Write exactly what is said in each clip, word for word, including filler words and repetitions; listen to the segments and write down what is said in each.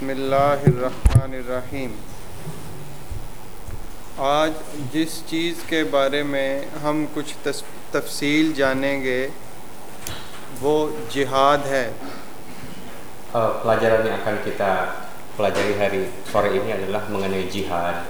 बिस्मिल्लाहिर्रहमानिर्रहीम। आज जिस चीज़ के बारे में हम कुछ तफसील जानेंगे वो जिहाद है। Uh, pelajaran yang akan kita pelajari hari sore ini adalah mengenai jihad.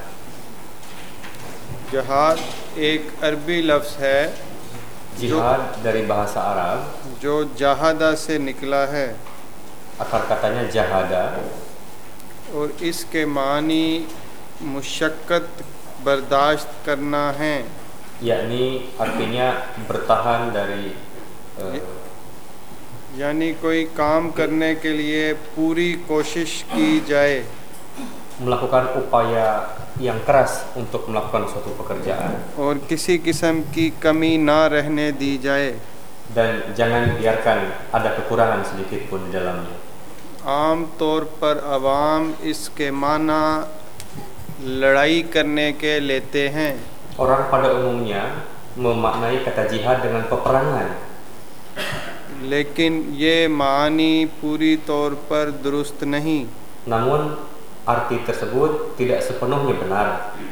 जिहाद एक अरबी लफ्ज़ है, Jihad dari bahasa Arab जो जहादा से निकला है akar katanya jahada और इसके मानी मुशक्क़त बर्दाश्त करना है, yakni artinya bertahan dari uh, यानी कोई काम करने के लिए पूरी कोशिश की जाए, melakukan upaya yang keras untuk melakukan suatu pekerjaan और किसी किस्म की कमी ना रहने दी जाए। dan jangan biarkan ada kekurangan sedikit pun di dalamnya. आम तौर पर अवाम इसके माना लड़ाई करने के लेते हैं, Orang pada umumnya memaknai kata jihad dengan peperangan, लेकिन ये मानी पूरी तौर पर दुरुस्त नहीं। namun arti tersebut tidak sepenuhnya benar.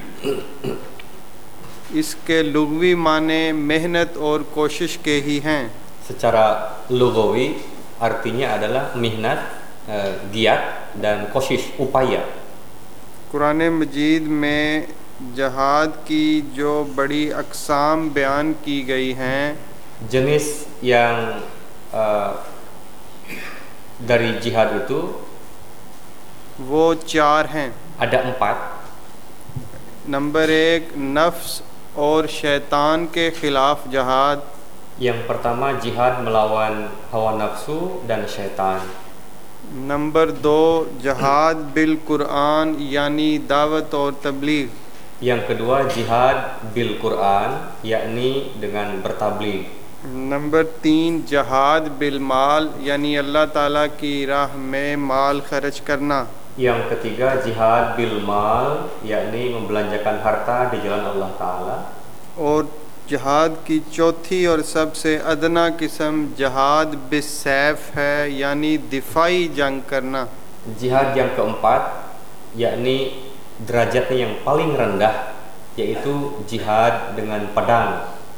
इसके लुग़वी माने मेहनत और कोशिश के ही हैं। Secara lugawi artinya adalah mihnat, eh, giat dan koshish, upaya. Quran मजीद में जहाद की जो बड़ी अक़साम बयान की गई हैं Jenis yang eh, dari jihad itu वो चार हैं। ada empat. नंबर एक, नफ्स और शैतान के ख़िलाफ़ जहाद। Yang pertama jihad melawan hawa nafsu dan syaitan. Number दो, जहाद बिल कुरान यानी दावत और तबलीग। Yang kedua jihad bil Quran, yakni dengan bertabligh. Number तीन, जहाद बिल माल यानी अल्लाह ताला की राह में माल खर्च करना। Yang ketiga jihad bil mal, yakni membelanjakan harta di jalan Allah Ta'ala. और जहाद की चौथी और सबसे अदना किस्म जहाद बिस्सैफ है यानी दिफाई जंग करना। Jihad yang keempat, yakni derajatnya yang paling rendah, yaitu jihad dengan pedang.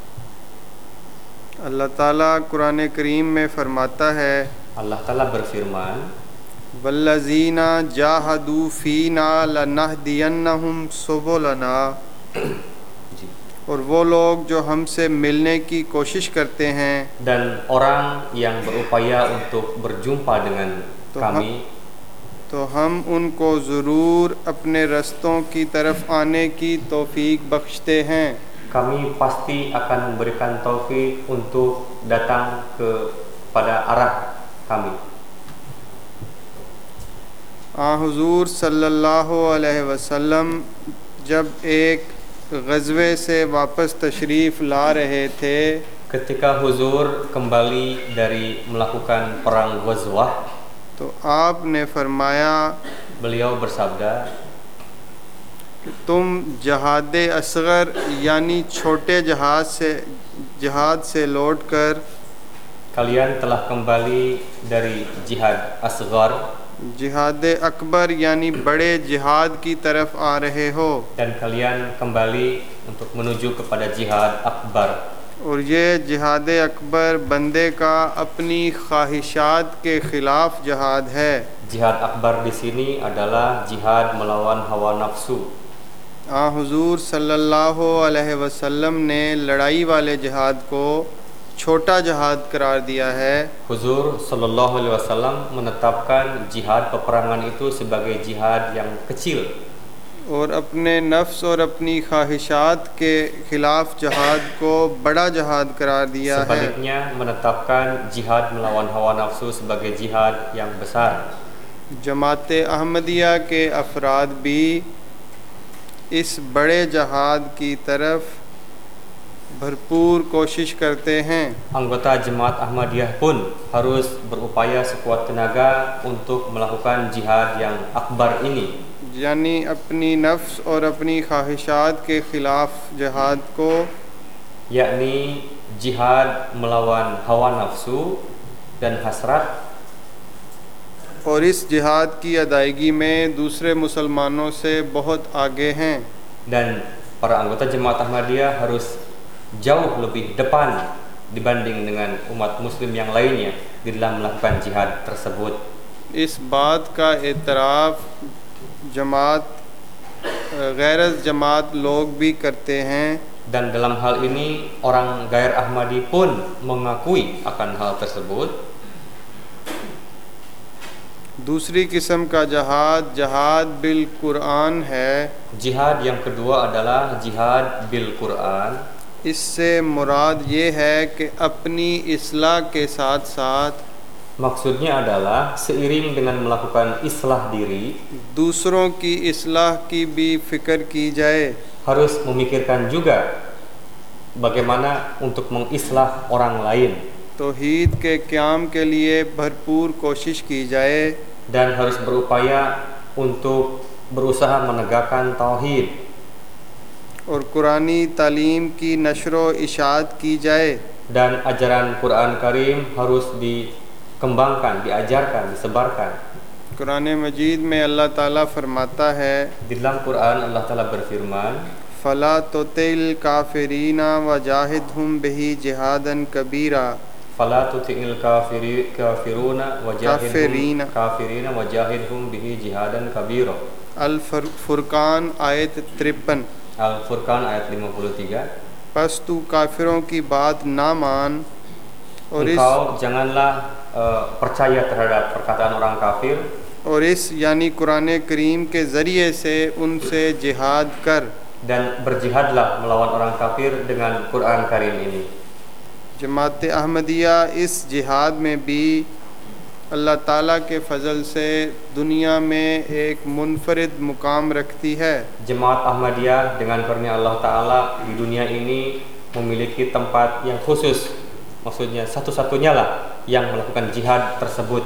अल्लाह ताला कुरान करीम में फरमाता है, Allah Ta'ala berfirman, वल्लज़ीना जाहदू फ़ीना लनहदियन्नहुम सुबुलना। और वो लोग जो हमसे मिलने की कोशिश करते हैं, dan orang yang berupaya untuk berjumpa dengan तो kami, हम तो हम उनको ज़रूर अपने रस्तों की तरफ आने की तौफ़ीक बख्शते हैं। kami pasti akan memberikan taufik untuk datang ke pada arah kami. आ हुज़ूर सल्लल्लाहु अलैहि वसल्लम जब एक ग़ज़वे से वापस तशरीफ़ ला रहे थे, Ketika Huzur kembali dari melakukan perang Ghazwah, तो आपने फरमाया beliau bersabda, कि तुम जहाद असग़र यानी छोटे जहाज से जहाद से लौट कर kalian telah kembali dari jihad asghar जिहाद अकबर यानी बड़े जिहाद की तरफ आ रहे हो। dan kalian kembali untuk menuju kepada jihad akbar. और ये जिहाद अकबर बंदे का अपनी ख्वाहिशात के ख़िलाफ़ जहाद है। Jihad akbar di sini adalah jihad melawan hawa nafsu. आ हुज़ूर सल्लल्लाहु अलैहि वसल्लम ने लड़ाई वाले जिहाद को छोटा जहाद करार दिया है। Huzur sallallahu alaihi wasallam menetapkan jihad peperangan itu sebagai jihad yang kecil, और अपने नफ्स और अपनी ख्वाहिशात के ख़िलाफ़ जहाद को बड़ा जहाद करार दिया है। sebaliknya menetapkan jihad melawan hawa nafsu sebagai jihad yang besar. जमात अहमदिया के अफराद भी इस बड़े जहाद की तरफ भरपूर कोशिश करते हैं। Anggota Jemaat Ahmadiyah pun harus berupaya sekuat tenaga untuk melakukan jihad yang akbar ini, यानी अपनी नफ्स और अपनी ख्वाहिशात के ख़िलाफ़ जहाद को yakni jihad melawan hawa nafsu dan hasrat और इस जिहाद की अदायगी में दूसरे मुसलमानों से बहुत आगे हैं. Dan para anggota jemaat Ahmadiyah harus jauh lebih depan dibanding dengan umat muslim yang lainnya di dalam melakukan jihad tersebut. इस बात का एतराफ़ जमात गैरज जमात लोग भी करते हैं. Dan dalam hal ini orang Gair Ahmadi pun mengakui akan hal tersebut. दूसरी किस्म का जहाद जहाद बिल कुरान है. Jihad yang kedua adalah jihad bil Quran. इससे मुराद ये है कि अपनी इस्लाह के साथ साथ Maksudnya adalah seiring dengan melakukan islah diri, दूसरों की इस्लाह की भी फिक्र की जाए. harus memikirkan juga bagaimana untuk mengislah orang lain. तौहीद के क़याम के लिए भरपूर कोशिश की जाए. Dan harus berupaya untuk berusaha menegakkan tauhid. और कुरानी तालीम की नशर इशात की जाए. Dan ajaran Quran Karim harus dikembangkan, diajarkan, disebarkan. Quran मजीद में अल्लाह ताला फरमाता है, Di dalam Quran Allah Ta'ala berfirman, फ़ला तुतिल काफिरीना वजाहिदहुम बिही जिहादन कबीरा. Fala tuti'il kafiri kafiruna wajahidhum Kafirina. kafirina wajahidhum bihi jihadan kabira. अल फुरकान आयत तिरपन. Al-Furqan ayat lima puluh tiga. बस तू काफिरों की बात ना मान और इस Engkau janganlah uh, percaya terhadap perkataan orang kafir और इस यानी कुरान करीम के ज़रिए से उनसे जिहाद कर. dan berjihadlah melawan orang kafir dengan Quran Karim ini. जमात अहमदिया इस जिहाद में भी अल्लाह ताला के फ़ज़ल से दुनिया में एक मुनफरिद मुकाम रखती है. Jemaat Ahmadiyah dengan karunia Allah Ta'ala di dunia ini memiliki tempat yang khusus. Maksudnya satu-satunya lah yang melakukan jihad tersebut.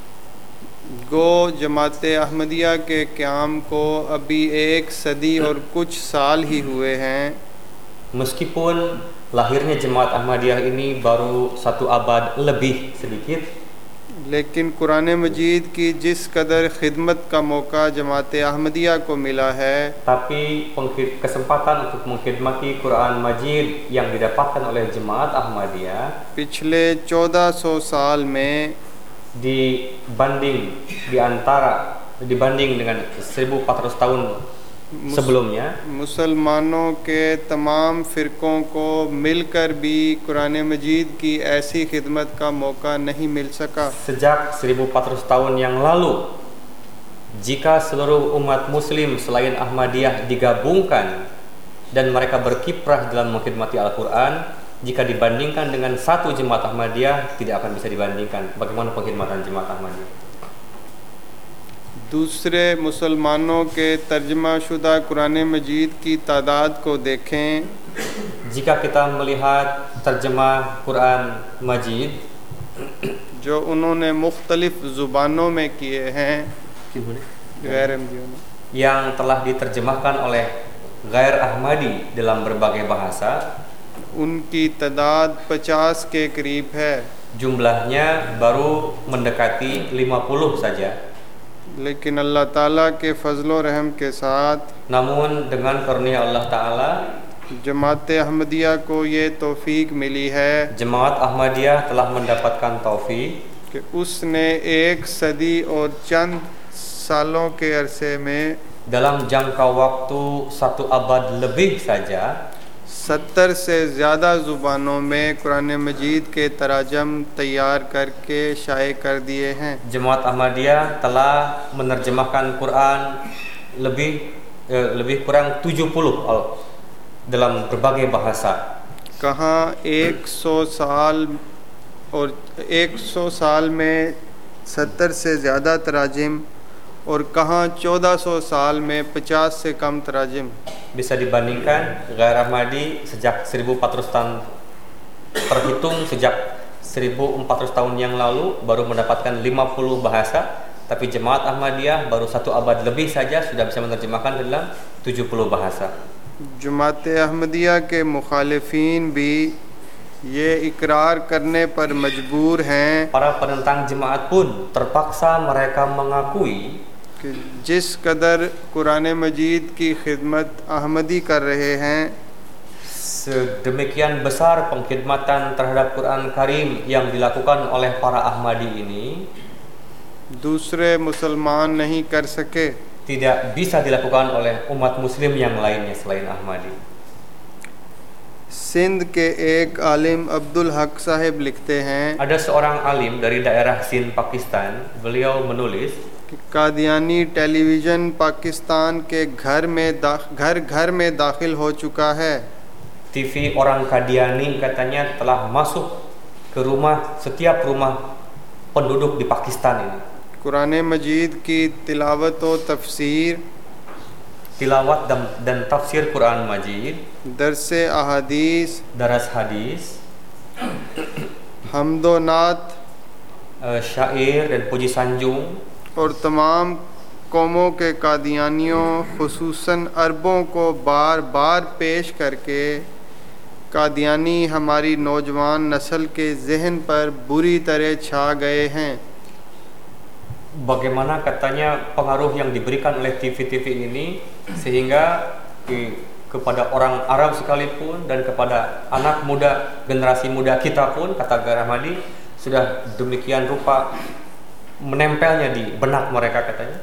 गो जमात अहमदिया के क़याम को अभी एक सदी और कुछ साल ही हुए हैं. Meskipun lahirnya Jemaat Ahmadiyah ini baru satu abad lebih sedikit, लेकिन कुरान मजीद की जिस कदर खिदमत का मौका जमात अहमदिया को मिला है, tapi kesempatan untuk mengkhidmati Quran Majid yang didapatkan oleh Jemaat Ahmadiyah पिछले चौदह सौ साल में dibanding di antara dibanding dengan seribu empat ratus tahun sebelumnya, मुसलमानों के तमाम फ़िरक़ों को मिलकर भी कुरान मजीद की ऐसी खिदमत का मौका नहीं मिल सका. sejak seribu empat ratus tahun yang lalu, jika seluruh umat muslim selain Ahmadiyah digabungkan dan mereka berkiprah dalam mengkhidmati Al-Quran, jika dibandingkan dengan satu Jemaat Ahmadiyah tidak akan bisa dibandingkan bagaimana pengkhidmatan Jemaat Ahmadiyah. दूसरे मुसलमानों के तर्जमा शुदा कुरान मजीद की तादाद को देखें. Jika kita melihat terjemah Quran Majid जो उन्होंने मुख्तलिफ ज़ुबानों में किए हैं, गैर अहमदियों ने, yang telah diterjemahkan oleh Gair Ahmadi dalam berbagai bahasa, उनकी तादाद पचास के करीब है. jumlahnya baru mendekati lima puluh saja. लेकिन अल्लाह ताला के फ़ज़ल रहम के साथ Namun dengan karunia Allah Ta'ala, जमात अहमदिया को ये तौफीक मिली है Jemaat Ahmadiyah telah mendapatkan taufik कि उसने एक सदी और चंद सालों के अरसे में dalam jangka waktu satu abad lebih saja सत्तर से ज़्यादा ज़ुबानों में कुरान मजीद के तराजम तैयार करके शाये कर दिए हैं. Jemaat Ahmadiyah telah menerjemahkan Quran lebih eh, lebih kurang tujuh puluh dalam berbagai bahasa. कहाँ एक सौ साल और एक सौ साल में सत्तर से ज़्यादा तराजिम और कहाँ चौदह सौ साल में पचास से कम तराजिम. Bisa dibandingkan, Gair Ahmadi sejak seribu empat ratus tahun terhitung sejak seribu empat ratus tahun yang lalu baru mendapatkan lima puluh bahasa, tapi Jemaat Ahmadiyah baru satu abad lebih saja sudah bisa menerjemahkan dalam tujuh puluh bahasa. जमात अहमदिया के मुखालिफिन भी ये इकरार करने पर मजबूर हैं Para penentang jemaat pun terpaksa mereka mengakui कि जिस कदर कुरान मजीद की खिदमत अहमदी कर रहे हैं, sedemikian besar pengkhidmatan terhadap Quran Karim yang dilakukan oleh para Ahmadi ini दूसरे मुसलमान नहीं कर सके. tidak bisa dilakukan oleh umat muslim yang lainnya selain Ahmadi. Sindh के एक आलिम अब्दुल हक साहिब लिखते हैं Ada seorang alim dari daerah Sindh, Pakistan. Beliau menulis, कि कादियानी टेलीविज़न पाकिस्तान के घर में दा, घर घर में दाखिल हो चुका है. T V orang Qadiani katanya telah masuk ke rumah setiap rumah penduduk di Pakistan ini. Quran मजीद की तिलावत व तफसीर, Tilawat dan, dan tafsir Quran Majid, दरसे अहादीस, daras hadis, हम्दो नात uh, syair dan puji sanjung, और तमाम कौमों के कादियानियों खुसूसन अरबों को बार बार पेश करके कादियानी हमारी नौजवान नस्ल के जहन पर बुरी तरह छा गए हैं. bagaimana katanya pengaruh yang diberikan oleh T V-T V ini sehingga di, kepada orang Arab sekalipun dan kepada anak muda, generasi muda kita pun, kata Ahmadi, sudah demikian rupa menempelnya di benak mereka katanya.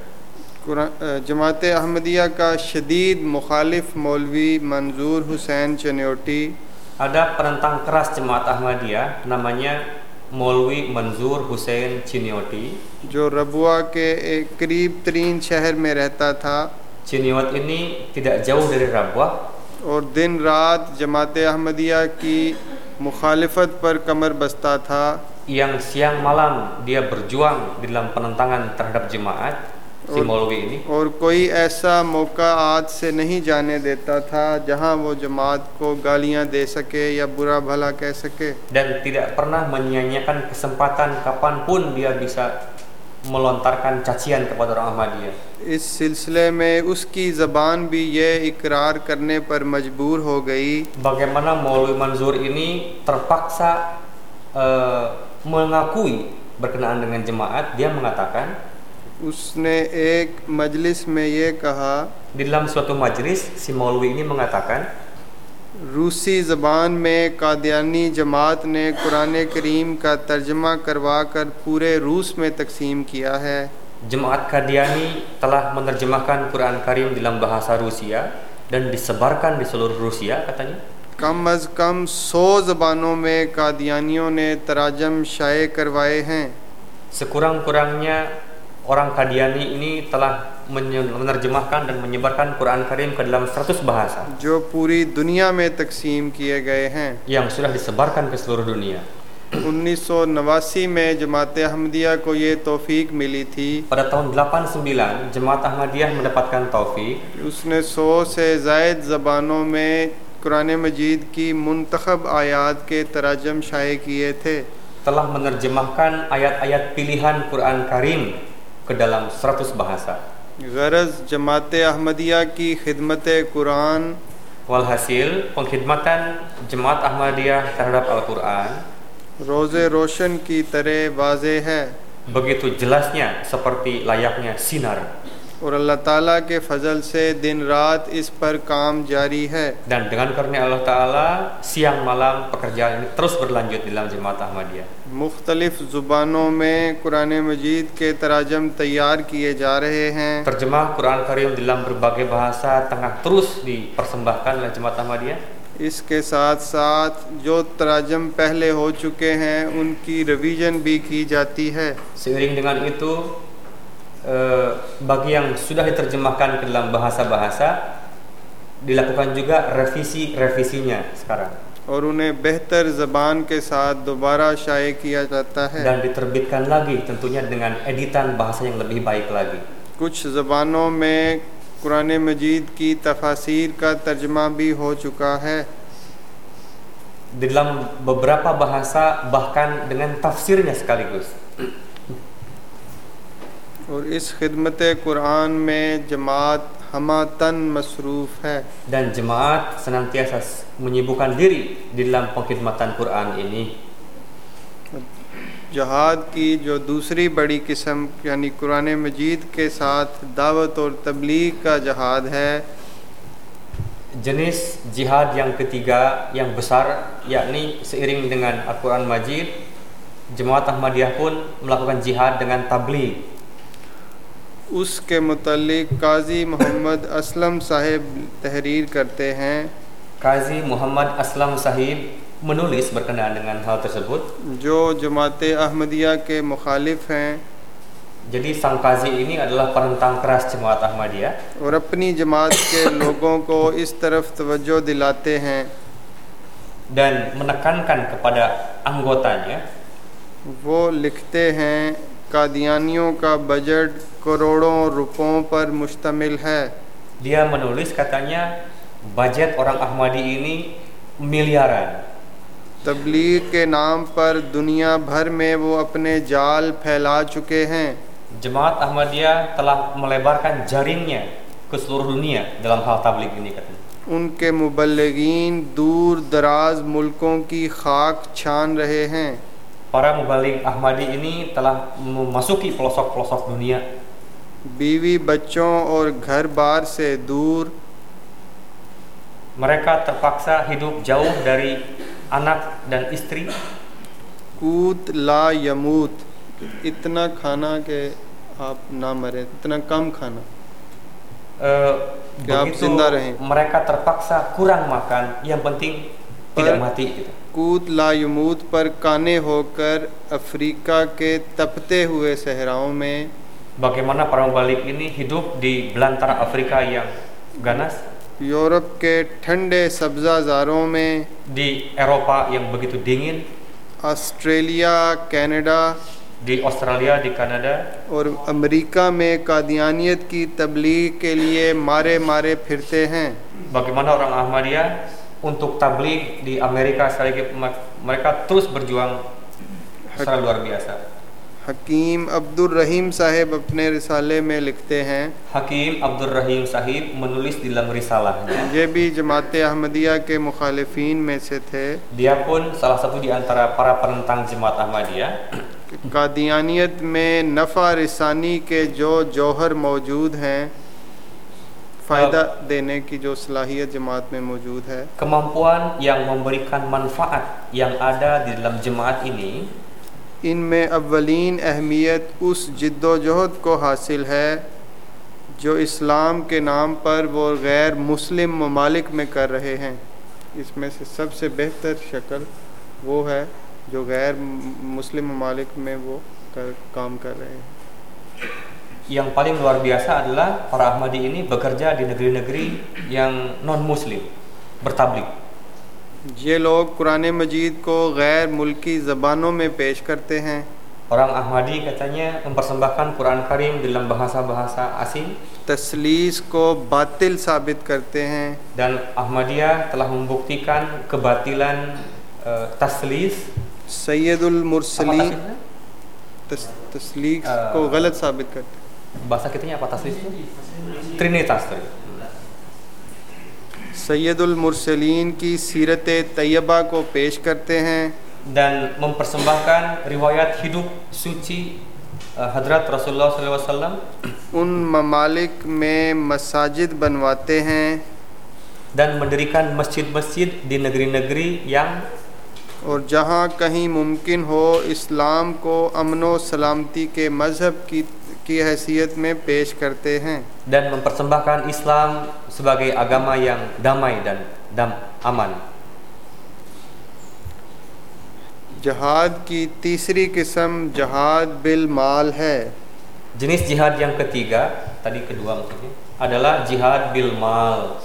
जमात अहमदिया का शदीद मुखालिफ मौलवी मंजूर हुसैन Chinioti, Ada penentang keras jemaat Ahmadiyah namanya Maulwi Manzur Hussein Chinioti. जो रबुआ के एक करीब तरीन शहर में रहता था Chiniot ini tidak jauh dari Rabwah और दिन रात जमात अहमदिया की मुखालिफत पर कमर बस्ता था. yang siang malam dia berjuang di dalam penentangan terhadap jemaat, si Maulwi ini. और कोई ऐसा मौका आज से नहीं जाने देता था जहां वो जमात को गालियां दे सके या बुरा भला कह सके. Dan tidak pernah menyia-nyiakan kesempatan kapanpun dia bisa melontarkan cacian kepada orang Ahmadiyah. इस सिलसिले में उसकी ज़बान भी ये इकरार करने पर मजबूर हो गई Bagaimana Maulwi Manzur ini terpaksa uh, mengakui berkenaan dengan jemaat. Dia mengatakan, उसने एक मजलिस में ये कहा, di dalam suatu majlis si Maulwi ini mengatakan, रूसी ज़बान में कादियानी जमात ने कुरान करीम का तर्जमा करवा कर पूरे रूस में तकसीम किया है. Jemaat Qadiani telah menerjemahkan Quran Karim dalam bahasa Rusia dan disebarkan di seluruh Rusia katanya. कम अज़ कम सौ ज़बानों में कादियानियों ने तराजम शाये करवाए हैं. Sekurang-kurangnya orang Qadiani ini telah menerjemahkan dan menyebarkan Quran Karim ke dalam seratus bahasa जो पूरी दुनिया में तकसीम किए गए हैं. yang sudah disebarkan ke seluruh dunia. उन्नीस सौ नवासी में जमात अहमदिया को ये तौफीक मिली थी. Pada tahun delapan puluh sembilan Jemaat Ahmadiyah mendapatkan taufik. उसने सौ से ज़ायद ज़बानों में कुरान मजीद की मुंतखब आयात के तराजम शाये किए थे. Telah menerjemahkan ayat-ayat pilihan Quran Karim ke dalam seratus bahasa. गरज जमात अहमदिया की खिदमत Quran, Walhasil pengkhidmatan Jemaat Ahmadiyah terhadap Al-Quran रोज़े रोशन की तरह वाज़े है begitu jelasnya seperti layaknya sinar, और अल्लाह ताला के फ़ज़ल से दिन रात इस पर काम जारी है. dan dengan karunia Allah Ta'ala siang malam pekerjaan ini terus berlanjut di dalam Jemaat Ahmadiyah. मुख्तलिफ़ ज़ुबानों में कुरान मजीद के तराजम तैयार किए जा रहे हैं. Terjemah Quran Karim dalam berbagai bahasa tengah terus dipersembahkan oleh Jemaat Ahmadiyah. इसके साथ साथ जो तराजम पहले हो चुके हैं उनकी रिवीजन भी की जाती है. Seiring dengan itu eh, bagi yang sudah diterjemahkan ke dalam bahasa-bahasa dilakukan juga revisi-revisinya sekarang. और उन्हें बेहतर ज़बान के साथ दोबारा शाये किया जाता है. Dan diterbitkan lagi tentunya dengan editan bahasa yang lebih baik lagi. कुछ ज़बानों में कुरान मजीद की तफासीर का तर्जमा भी हो चुका है. Di dalam beberapa bahasa bahkan dengan tafsirnya sekaligus. और इस खिदमत कुरान में जमात हमातन मसरूफ़ है। Dan jemaat senantiasa menyibukkan diri di dalam pengkhidmatan Quran ini. जहाद की जो दूसरी बड़ी किस्म यानी कुरान मजीद के साथ दावत और तबलीग का जहाद है, Jenis jihad yang ketiga yang besar, yakni seiring dengan Al-Quran Majid, Jemaat Ahmadiyah pun melakukan jihad dengan tabligh. उसके मुतल्लिक काजी मोहम्मद असलम साहिब तहरीर करते हैं। Qazi Muhammad Aslam Sahib menulis berkenaan dengan hal tersebut. जो जमात अहमदिया के मुखालिफ हैं Jadi sang qazi ini adalah penentang keras Jemaat Ahmadiyah और अपनी जमात के लोगों को इस तरफ तवज्जो दिलाते हैं, dan menekankan kepada anggotanya. वो लिखते हैं कादियानियों का बजट करोड़ों रुपयों पर मुश्तमिल है। Dia menulis, katanya, budget orang Ahmadi ini miliaran. तबलीग के नाम पर दुनिया भर में वो अपने जाल फैला चुके हैं। Jemaat Ahmadiyah telah melebarkan jaringnya ke seluruh dunia dalam hal tabligh ini, katanya. उनके मुबल्लिगीन दूर दराज मुल्कों की खाक छान रहे हैं। Para mubaligh Ahmadi ini telah memasuki pelosok-pelosok dunia. बीवी बच्चों और घर बार से दूर Mereka terpaksa hidup jauh dari anak dan istri. कूत ला यमूत, इतना खाना कि आप ना मरे, इतना कम खाना Uh, कि आप begitu जिंदा रहें। mereka terpaksa kurang makan, yang penting tidak mati, gitu. कूत ला यमूत पर काने होकर अफ्रीका के तपते हुए सहराओं में Bagaimana para mubaligh ini hidup di belantara Afrika yang ganas, Europe के ठंडे सब्ज़ाज़ारों में, di Eropa yang begitu dingin, Australia, Canada di Australia, di Kanada, और अमेरिका में कादियानियत की तबलीग के लिए मारे मारे फिरते हैं। bagaimana orang Ahmadiyah untuk tabligh di Amerika Serikat, mereka terus berjuang secara luar biasa. हकीम अब्दुल रहीम साहिब अपने रिसाले में लिखते हैं, Hakim Abdul Rahim Sahib menulis di dalam risalahnya. ये भी जमात अहमदिया के मुखालिफिन में से थे, Dia pun salah satu di antara para penentang Jemaat Ahmadiyah. कादियानियत में नफ़ा रिसानी के जो जौहर मौजूद हैं, फ़ायदा देने की जो सलाहियत जमात में मौजूद है, Kemampuan yang memberikan manfaat yang ada di dalam jemaat ini, इनमें अव्वलीन अहमियत उस जिद्दोजहद को हासिल है जो इस्लाम के नाम पर वो गैर मुस्लिम ममालिक में कर रहे हैं। इसमें से सबसे बेहतर शक्ल वो है जो गैर मुस्लिम ममालिक में वो कर, काम कर रहे हैं। yang paling luar biasa adalah para Ahmadi ini bekerja di negeri-negeri yang non muslim, bertabligh. ये लोग कुरान मजीद को गैर मुल्की ज़बानों में पेश करते हैं। Orang Ahmadi katanya mempersembahkan Quran Karim dalam bahasa-bahasa asing, तस्लीस को बातिल साबित करते हैं। dan Ahmadiyah telah membuktikan kebatilan uh, taslis. सैयदुल Apa मुरसलीन taslisnya? तस, तस्लीस Uh, को गलत साबित करते हैं। Bahasa kitanya apa taslis? Trinitas. सैयदुल मुरसलीन की सीरत तैयबा को पेश करते हैं, dan mempersembahkan riwayat hidup suci uh, Hadrat Rasulullah shallallahu alaihi wasallam, उन ममालिक में मसाजिद बनवाते हैं dan mendirikan masjid-masjid di negeri-negeri yang और जहाँ कहीं मुमकिन हो इस्लाम को अमन व सलामती के मज़हब की की हैसियत में पेश करते हैं, dan mempersembahkan Islam sebagai agama yang damai dan dam, aman. जहाद की तीसरी किस्म जहाद बिल माल है। Jenis jihad yang ketiga, tadi kedua maksudnya, adalah jihad bil mal,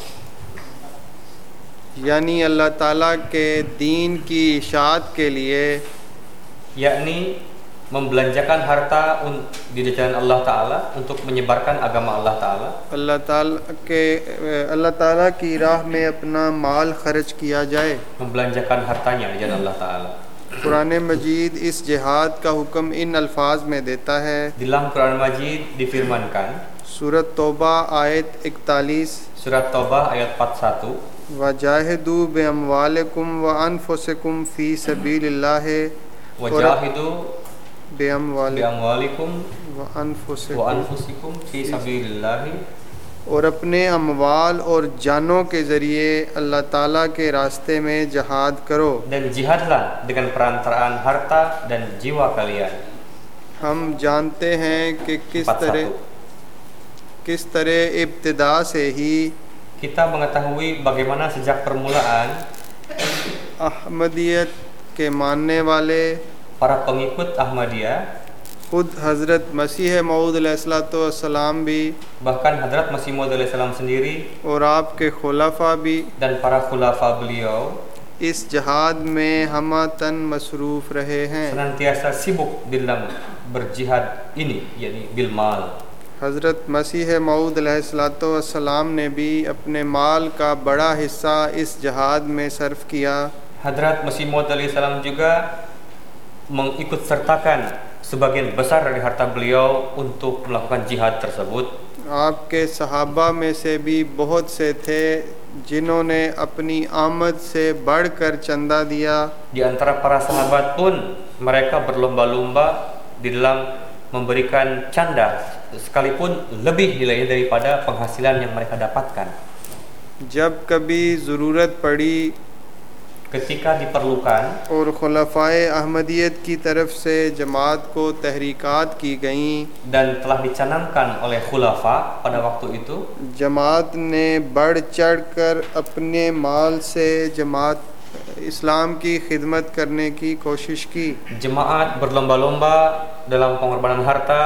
यानी अल्लाह ताला के दीन की इशाअत के लिए yakni membelanjakan harta di jalan Allah Ta'ala untuk menyebarkan agama Allah Ta'ala. अल्लाह ताला के अल्लाह ताला की राह में अपना माल खर्च किया जाए। Membelanjakan hartanya di jalan Allah Ta'ala. Quran मजीद इस जिहाद का हुक्म इन अल्फाज में देता है, Di dalam Quran Majid difirmankan, सूरत तौबा आयत इकतालीस, Surat Taubah ayat empat puluh satu. वजाहिदू बेअमवालिकुम व अनफुसिकुम फ़ी सबीलिल्लाह, Wajahidu बेअमवालिकुम biamwalikum व wa अनफुसिकुम, anfusikum fi sabilillahi, और अपने अमवाल और जानों के ज़रिए अल्लाह ताला के रास्ते में जहाद करो। dan jihadlah dengan perantaraan harta dan jiwa kalian. हम जानते हैं कि किस empat puluh तरह satu. किस तरह इब्तिदा से ही Kita mengetahui बagaimana sejak permulaan अहमदियत के मानने वाले para pengikut Ahmadiyah, खुद हज़रत मसीह मऊद अलैहिस्सलाम भी bahkan Hadrat Masih Maud alaihissalam sendiri और आपके खुलाफा भी dan para khulafa beliau इस जहाद में हमतन मसरूफ़ रहे हैं। senantiasa sibuk di dalam berjihad ini, yakni bil mal. हज़रत मसीह मऊद अलैहिस्सलाम ने भी अपने माल का बड़ा हिस्सा इस जहाद में सर्फ किया। Hadrat Masih Maud alaihissalam juga mengikut sertakan sebagian besar dari harta beliau untuk melakukan jihad tersebut. आपके सहाबा में से भी बहुत से थे जिन्होंने अपनी आमद से बढ़कर चंदा दिया। Di antara para sahabat pun mereka berlomba-lomba di dalam memberikan canda sekalipun lebih nilainya daripada penghasilan yang mereka dapatkan. जब कभी ज़रूरत पड़ी Ketika diperlukan और खुलफ़ाए अहमदियत की तरफ से जमात को तहरीकात की गईं, dan telah dicanangkan oleh khulafa pada waktu itu, जमात ने बढ़ चढ़ कर अपने माल से जमात इस्लाम की खिदमत करने की कोशिश की। jemaat berlomba-lomba dalam pengorbanan harta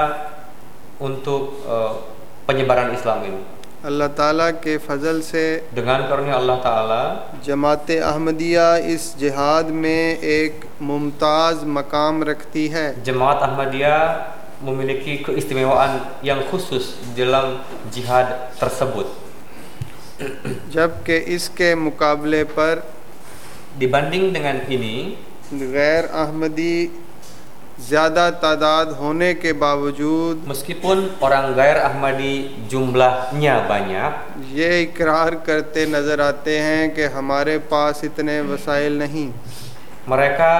untuk uh, penyebaran Islam ini. अल्लाह ताला के फ़ज़ल से Dengan karunia Allah Ta'ala, जमात अहमदिया इस जिहाद में एक मुमताज़ मकाम रखती है। Jemaat Ahmadiyah memiliki keistimewaan yang khusus dalam jihad tersebut. जबकि इसके मुकाबले पर Dibanding dengan ini, गैर अहमदी ज़्यादा तादाद होने के बावजूद meskipun orang gair Ahmadi jumlahnya banyak, ये इकरार करते नज़र आते हैं कि हमारे पास इतने वसाइल नहीं। mereka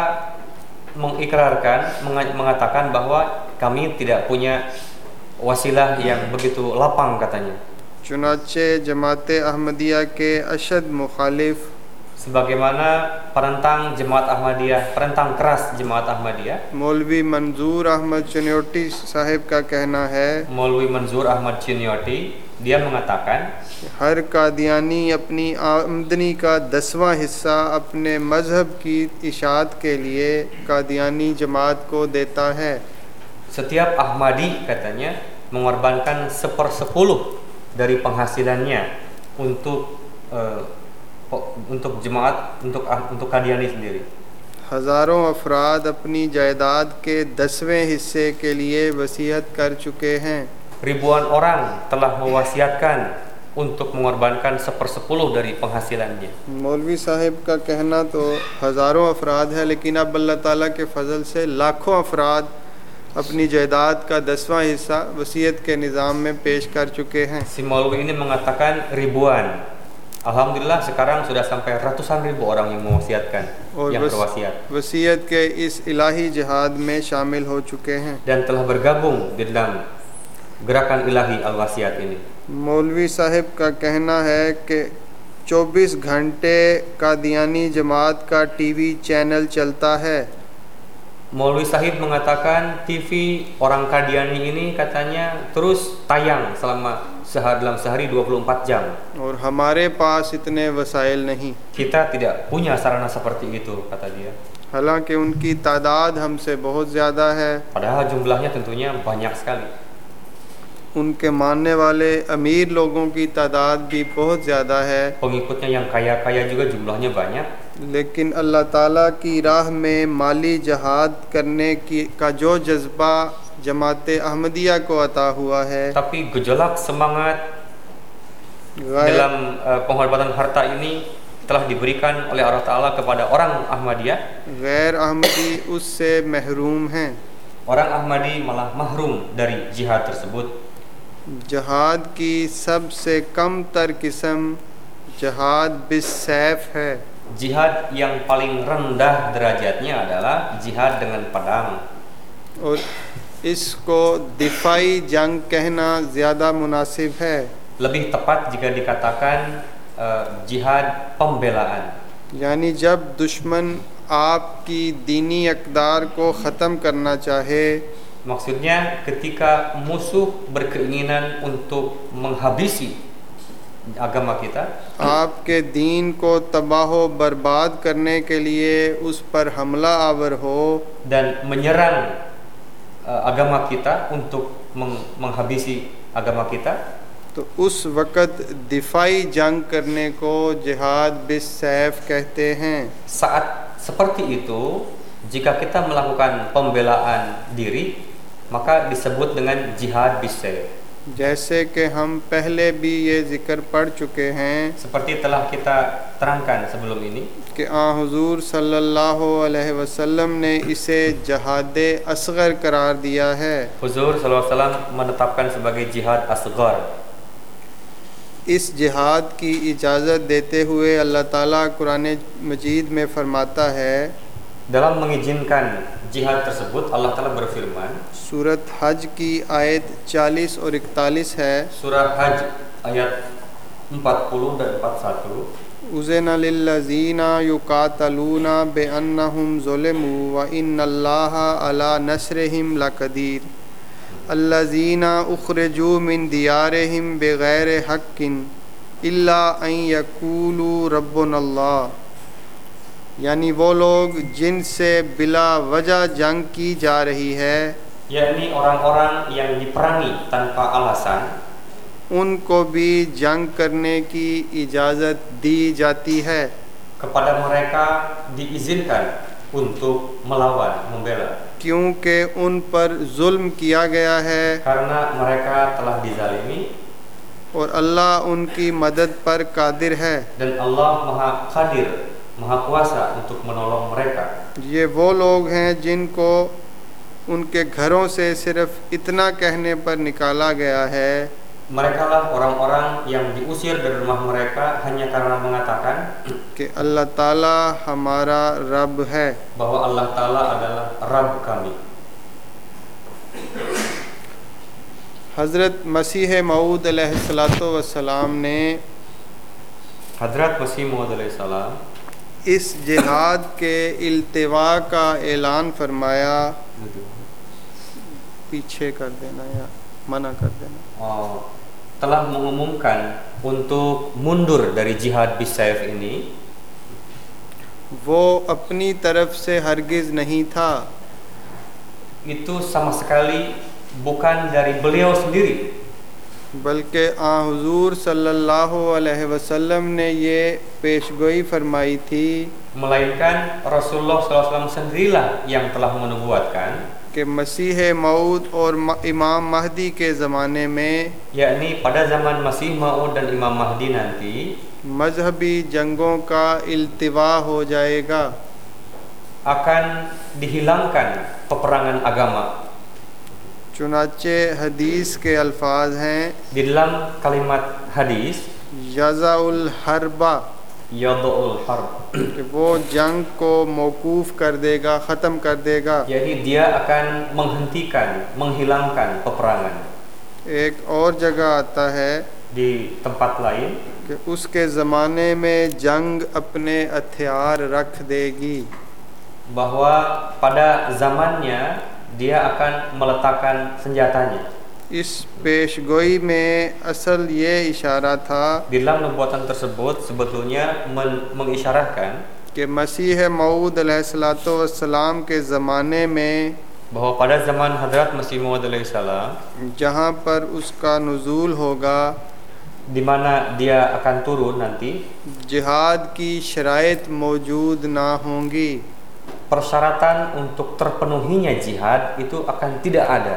mengikrarkan, menga- mengatakan bahwa kami tidak punya wasilah yang begitu lapang katanya. चुनाचे जमात अहमदिया के अशद मुखालिफ Sebagaimana penentang jemaat Ahmadiyah, penentang keras jemaat Ahmadiyah, मौलवी मंजूर अहमद चुनियोटी साहिब का कहना है, Maulwi Manzur Ahmad Chinyoti, dia mengatakan हर कादियानी अपनी आमदनी का दसवां हिस्सा अपने मज़हब की इशाअत के लिए कादियानी जमात को देता है। setiap Ahmadi katanya mengorbankan sepersepuluh dari penghasilannya untuk uh, untuk jemaat, untuk untuk Qadiani sendiri. हज़ारों अफराद अपनी जायदाद के दसवें हिस्से के लिए वसीयत कर चुके हैं। Ribuan orang telah mewasiatkan untuk mengorbankan sepersepuluh dari penghasilannya. मौलवी साहिब का कहना तो हज़ारों अफराद है, लेकिन अब अल्लाह ताला के फ़ज़ल से लाखों अफराद अपनी जायदाद का दसवां हिस्सा वसीयत के निज़ाम में पेश कर चुके हैं। Si Maulwi ini mengatakan ribuan. Alhamdulillah sekarang sudah sampai ratusan ribu orang yang mewasiatkan, और yang वस- berwasiat वसीयत के इस इलाही जिहाद में शामिल हो चुके हैं। dan telah bergabung di dalam gerakan ilahi al-wasiat ini. मौलवी साहिब का कहना है कि चौबीस घंटे कादियानी जमात का टीवी चैनल चलता है। Maulwi Sahib mengatakan T V orang Qadiani ini katanya terus tayang selama sehari dalam sehari dua puluh empat jam. और हमारे पास इतने वसाइल नहीं। Kita tidak punya sarana seperti itu, kata dia. हालांकि उनकी तादाद हमसे बहुत ज़्यादा है। Padahal jumlahnya tentunya banyak sekali. उनके मानने वाले अमीर लोगों की तादाद भी बहुत ज़्यादा है। Pengikutnya yang kaya-kaya juga jumlahnya banyak. लेकिन अल्लाह ताला की राह में माली जहाद करने की का जो जज्बा जमात अहमदिया को अता हुआ है, Tapi gejolak semangat गैर dalam uh, pengorbanan harta ini telah diberikan oleh Allah Ta'ala kepada orang Ahmadiyah. गैर अहमदी उससे महरूम हैं। Orang Ahmadi malah mahrum dari jihad tersebut. जहाद की सबसे कम तर किस्म जहाद बिस्सैफ है। Jihad yang paling rendah derajatnya adalah jihad dengan pedang. और इसको दिफाई जंग कहना ज़्यादा मुनासिब है। Lebih tepat jika dikatakan uh, jihad pembelaan. यानी जब दुश्मन आपकी दीनी अक़दार को ख़त्म करना चाहे, Maksudnya ketika musuh berkeinginan untuk menghabisi agama kita, आपके दीन को तबाह बर्बाद करने के लिए उस पर हमला आवर हो, dan menyerang uh, agama kita untuk meng- menghabisi agama kita, तो उस वक़्त दिफाई जंग करने को जिहाद बिस्सैफ कहते हैं। saat seperti itu jika kita melakukan pembelaan diri maka disebut dengan jihad bisayf. जैसे कि हम पहले भी ये ज़िक्र पढ़ चुके हैं Seperti telah kita terangkan sebelum ini, कि आ हुजूर सल्लल्लाहु अलैहि वसल्लम ने इसे जहादे असगर करार दिया है। Huzur sallallahu alaihi wasallam menetapkan sebagai jihad asghar. इस जिहाद की इजाज़त देते हुए अल्लाह ताला कुरान मजीद में फरमाता है, Dalam mengizinkan jihad tersebut Allah Ta'ala berfirman, सूरत हज की आयत चालीस और इकतालीस है, surah Hajj ayat empat puluh dan empat puluh satu, उज़िना लिल्लज़ीना युक़ातलूना बिअन्नहुम ज़ुलिमू व इन्नल्लाहा अला नस्रिहिम लक़दीर अल्लज़ीना उख़रिजू मिन दियारिहिम बिग़ैरि हक़्क़िन इल्ला अन यक़ूलू रब्बुनल्लाह। यानी वो लोग जिनसे बिला वजह जंग की जा रही है, yakni orang-orang yang diperangi tanpa alasan, उनको भी जंग करने की इजाज़त दी जाती है। kepada mereka diizinkan untuk melawan, membela, क्योंकि उन पर जुल्म किया गया है karena mereka telah dizalimi और अल्लाह उनकी मदद पर कादिर है। dan Allah Maha Qadir, Maha Kuasa untuk menolong mereka. ये वो लोग हैं जिनको उनके घरों से सिर्फ इतना कहने पर निकाला गया है Mereka lah orang-orang yang diusir dari rumah mereka hanya karena mengatakan कि अल्लाह ताला हमारा रब है। bahwa Allah Ta'ala adalah Rabb kami. हज़रत मसीह मऊद अलैहिस्सलातु वस्सलाम ने Hadrat Masih Maud alaihi salam इस जिहाद के इल्तिवा का ऐलान फरमाया। पीछे कर देना या मना कर देना। uh, telah mengumumkan untuk mundur dari jihad bisayf ini. वो अपनी तरफ से हरगिज़ नहीं था, Itu sama sekali bukan dari beliau sendiri, बल्कि आ हुजूर सल्लल्लाहु अलैहि वसल्लम ने ये पेशगोई फरमाई थी melainkan Rasulullah shallallahu alaihi wasallam sendirilah yang telah menubuatkan, कि मसीह मऊद और इमाम महदी के ज़माने में yakni pada zaman Masih Maud dan Imam Mahdi nanti मजहबी जंगों का इल्तिवा हो जाएगा। akan dihilangkan peperangan agama. चुनाचे हदीस के अल्फाज हैं, Di dalam kalimat hadis, यज़ाउल हरबा, Yadul Harb, कि वो जंग को मौकूफ़ कर देगा, ख़त्म कर देगा। jadi dia akan menghentikan, menghilangkan peperangan. एक और जगह आता है Di tempat lain, कि उसके ज़माने में जंग अपने हथियार रख देगी। bahwa pada zamannya dia akan meletakkan senjatanya. इस पेशगोई में असल ये इशारा था Di dalam nubuatan tersebut sebetulnya men- mengisyarahkan कि मसीह मऊद अलैहिस्सलातु वस्सलाम के ज़माने में bahwa pada zaman Hadrat Masih Maud alaihi salam, जहाँ पर उसका नुज़ूल होगा, di mana dia akan turun nanti, जिहाद की शराइत मौजूद ना होंगी। persyaratan untuk terpenuhinya jihad itu akan tidak ada.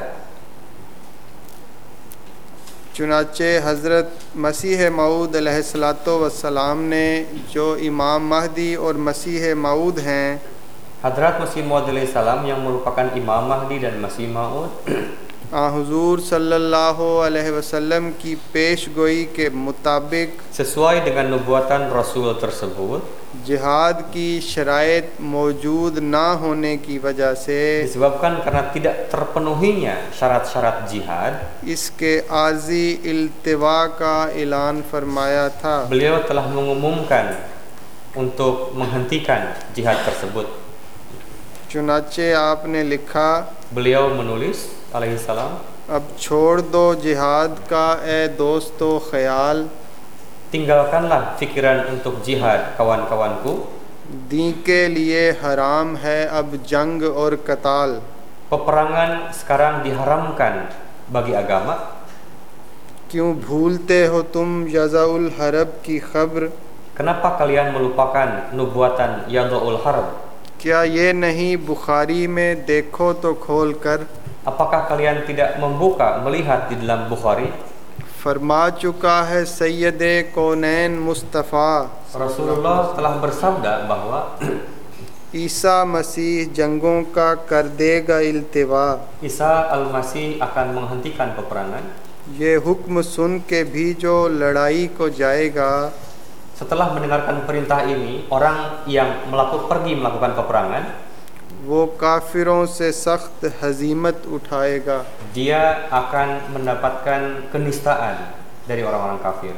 चुनाचे हज़रत मसीह मऊद अलैहिस्सलातु वस्सलाम ने जो इमाम महदी और मसीह मऊद हैं, Hadrat Masih Maud alaihi salam yang merupakan Imam Mahdi dan Masih Maud, आ हुजूर सल्लल्लाहु अलैहि वसल्लम की पेशगोई के मुताबिक sesuai dengan nubuatan Rasul tersebut, जिहाद की शराइत मौजूद ना होने की वजह से disebabkan karena tidak terpenuhinya syarat-syarat jihad, इसके आजी इल्तिवा का ऐलान फरमाया था। beliau telah mengumumkan untuk menghentikan jihad tersebut. चुनाचे आपने लिखा, Beliau menulis alaihi salam, अब छोड़ दो जिहाद का ए दोस्तों ख्याल, tinggalkanlah pikiran untuk jihad kawan-kawanku, दी के लिए हराम है अब जंग और कताल। peperangan sekarang diharamkan bagi agama. क्यों भूलते हो तुम यज़ाउल हरब की खबर, Kenapa kalian melupakan nubuatan Yadha'ul Harb? क्या ये नहीं बुखारी में देखो तो खोल कर, Apakah kalian tidak membuka, melihat di dalam Bukhari? फरमा चुका है सैयदे कौनैन Mustafa, Rasulullah telah bersabda bahwa Isa मसीह जंगों का कर देगा इल्तिवा। Isa al-Masih akan menghentikan peperangan. ये हुक्म सुन के भी जो लड़ाई को जाएगा, Setelah mendengarkan perintah ini, orang yang melakukan pergi melakukan peperangan, वो काफिरों से सख्त हजीमत उठाएगा। dia akan mendapatkan kenistaan dari orang-orang kafir.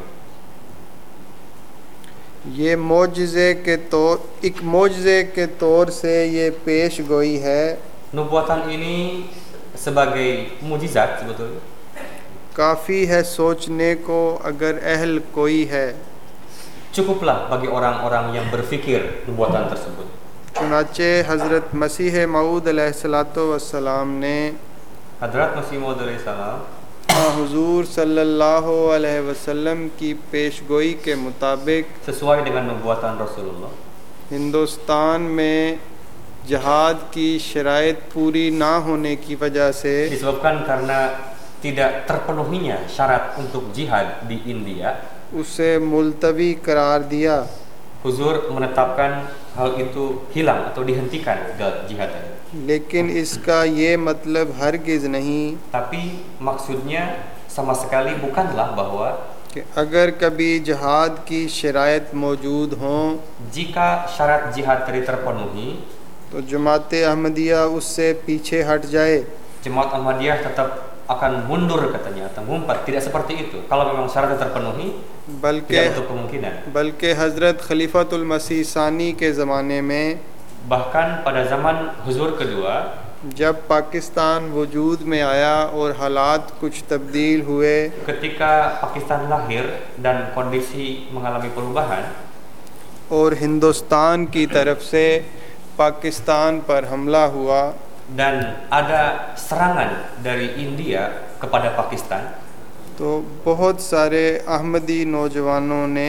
ये मोजज़े के तौर एक मोजज़े के तौर से ये पेश गोई है। Nubuatan ini sebagai mujizat sebetulnya. काफ़ी है सोचने को अगर अहल कोई है। Cukuplah bagi orang-orang yang berpikir nubuatan tersebut. चुनाचे हज़रत मसीह मऊद अलैहिस्सलातु वस्सलाम ने Hadrat Masih Maud alaihi salam हुजूर सल्लल्लाहु अलैहि वसल्लम की पेशगोई के मुताबिक sesuai dengan nubuatan Rasulullah, Hindustan में जहाद की शराइत पूरी ना होने की वजह से disebabkan karena tidak terpenuhinya syarat untuk jihad di India, उसे मुलतवी करार दिया। Huzur menetapkan hal itu hilang atau dihentikan jihad. लेकिन इसका ये मतलब हरगिज़ नहीं Tapi maksudnya sama sekali bukanlah bahwa कि अगर कभी जहाद की शराइत मौजूद हों jika syarat jihad tadi terpenuhi, तो जमात अहमदिया उससे पीछे हट जाए। Jemaat Ahmadiyah tetap akan mundur katanya atau ngumpat. Tidak seperti itu. Kalau memang syaratnya terpenuhi, बल्कि tidak untuk kemungkinan. बल्कि हज़रत खलीफतुल मसीह सानी के ज़माने में Bahkan pada zaman Huzur kedua, जब पाकिस्तान वजूद में आया और हालात कुछ तब्दील हुए, ketika Pakistan lahir dan kondisi mengalami perubahan, और हिंदुस्तान की तरफ से पाकिस्तान पर हमला हुआ, dan ada serangan dari India kepada Pakistan, तो बहुत सारे अहमदी नौजवानों ने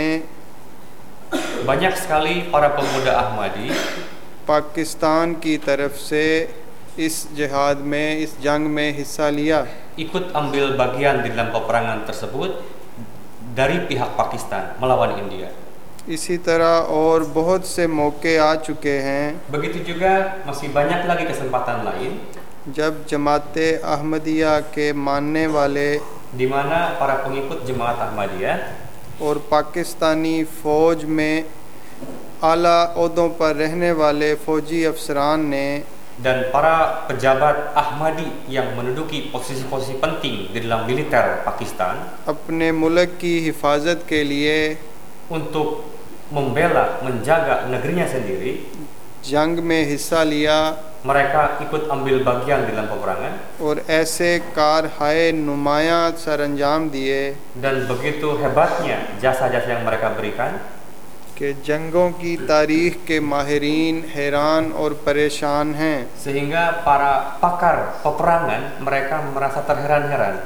banyak sekali para pemuda Ahmadi Pakistan की तरफ से इस जिहाद में इस जंग में हिस्सा लिया। ikut ambil bagian di dalam peperangan tersebut dari pihak Pakistan melawan India. इसी तरह और बहुत से मौके आ चुके हैं Begitu juga masih banyak lagi kesempatan lain जब जमात अहमदिया के मानने वाले di mana para pengikut Jemaat Ahmadiyah और पाकिस्तानी फ़ौज में आला ओहदों पर रहने वाले फ़ौजी अफसरान ने dan para pejabat Ahmadi yang menduduki posisi-posisi penting di dalam militer Pakistan अपने मुल्क की हिफाजत के लिए untuk membela, menjaga negerinya sendiri, जंग में हिस्सा लिया mereka ikut ambil bagian di dalam peperangan और ऐसे कारहाय नुमायां सरअंजाम दिए dan begitu hebatnya jasa-jasa yang mereka berikan कि जंगों की तारीख़ के माहिरीन हैरान और परेशान हैं। sehingga para pakar peperangan mereka merasa terheran-heran.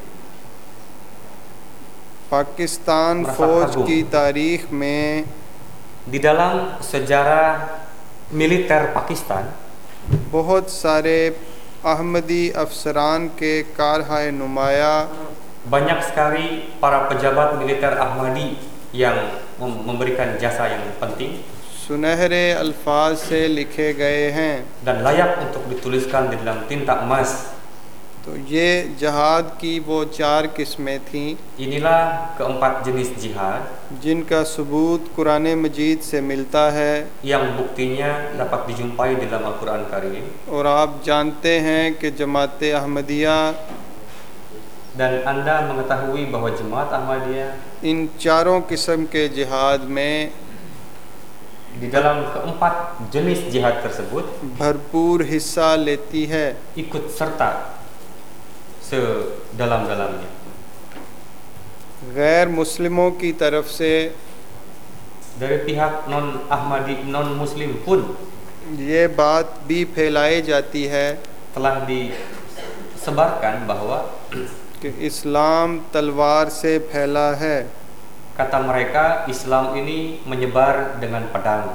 Pakistan merasa फ़ौज kagum. की तारीख़ में Di dalam sejarah militer Pakistan बहुत सारे अहमदी अफसरान के कारहाय नुमाया banyak sekali para pejabat militer Ahmadi yang mem- memberikan jasa yang penting सुनहरे अल्फाज से लिखे गए हैं। dan layak untuk dituliskan di dalam tinta emas. तो ये जहाद की वो चार किस्में थीं Inilah keempat jenis jihad जिनका सबूत कुरान मजीद से मिलता है, yang buktinya dapat dijumpai di dalam Al-Quran Karim. और आप जानते हैं कि जमात Ahmadiyya Dan Anda mengetahui bahwa Jemaat Ahmadiyah इन चारों किस्म के जिहाद में di dalam keempat jenis jihad tersebut भरपूर हिस्सा लेती है। ikut serta sedalam-dalamnya. गैर मुस्लिमों की तरफ से Dari pihak non Ahmadi, non Muslim pun ये बात भी फैलाई जाती है telah disebarkan bahwa कि इस्लाम तलवार से फैला है। kata mereka Islam ini menyebar dengan pedang.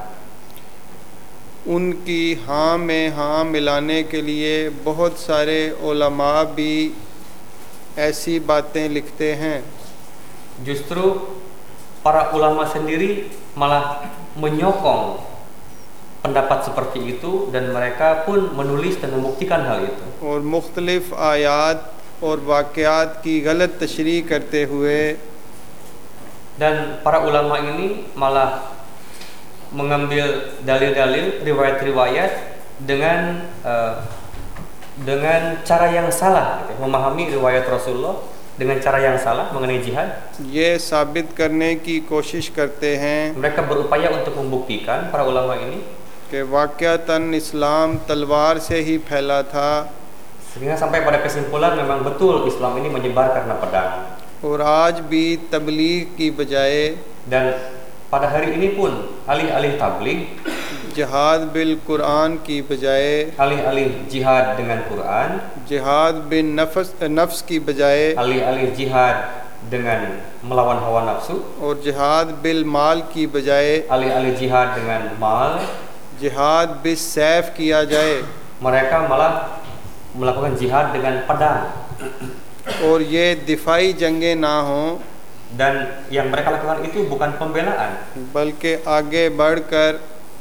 उनकी हाँ में हाँ मिलाने के लिए बहुत सारे उलमा भी ऐसी बातें लिखते हैं। Justru para ulama sendiri malah menyokong pendapat seperti itu dan mereka pun menulis dan membuktikan hal itu. और मुख्तलिफ आयात और वाक़यात की गलत तशरीह करते हुए Dan para ulama ini malah mengambil dalil-dalil, riwayat-riwayat dengan uh, dengan cara yang salah, gitu. Memahami riwayat Rasulullah dengan cara yang salah mengenai jihad. ये साबित करने की कोशिश करते हैं Mereka berupaya untuk membuktikan para ulama ini कि वाक़यातन इस्लाम तलवार से ही फैला था sehingga sampai pada kesimpulan memang betul Islam ini menyebar karena pedang. और आज भी तबलीग की बजाय Dan pada hari ini pun alih-alih tabligh, जिहाद बिल कुरान की बजाय alih-alih jihad dengan Quran, जिहाद बिन नफ्स नफ्स की बजाय alih-alih jihad dengan melawan hawa nafsu, और जिहाद बिल माल की बजाय alih-alih jihad dengan mal, जिहाद बिस सैफ किया जाए mereka malah melakukan jihad dengan pedang. और ये दिफाई जंगें ना हों Dan yang mereka lakukan itu bukan pembelaan, बल्कि आगे बढ़कर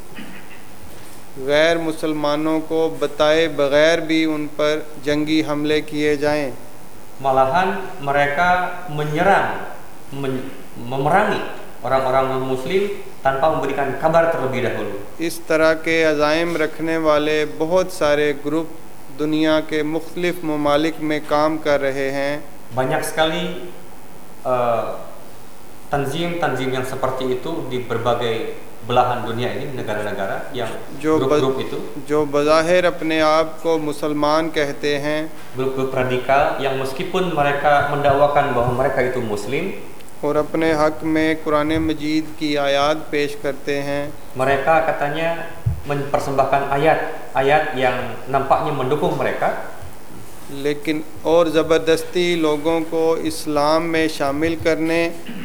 गैर मुसलमानों को बताए बगैर भी उन पर जंगी हमले किए जाएं। malahan mereka menyerang, men- memerangi orang-orang non-muslim tanpa memberikan kabar terlebih dahulu. इस तरह के अज़ाइम रखने वाले बहुत सारे ग्रुप दुनिया के मुख्तलिफ ममालिक में काम कर रहे हैं। Banyak sekali uh, tanzim-tanzim yang seperti itu di berbagai belahan dunia ini, negara-negara yang जो grup-grup ब- itu, जो बज़ाहिर अपने आप को मुसलमान कहते हैं grup-grup radikal yang meskipun mereka mendakwakan bahwa mereka itu muslim, और अपने हक में कुरान मजीद की आयत पेश करते हैं, mereka katanya mempersembahkan ayat-ayat yang nampaknya mendukung mereka, लेकिन और ज़बरदस्ती लोगों को इस्लाम में शामिल करने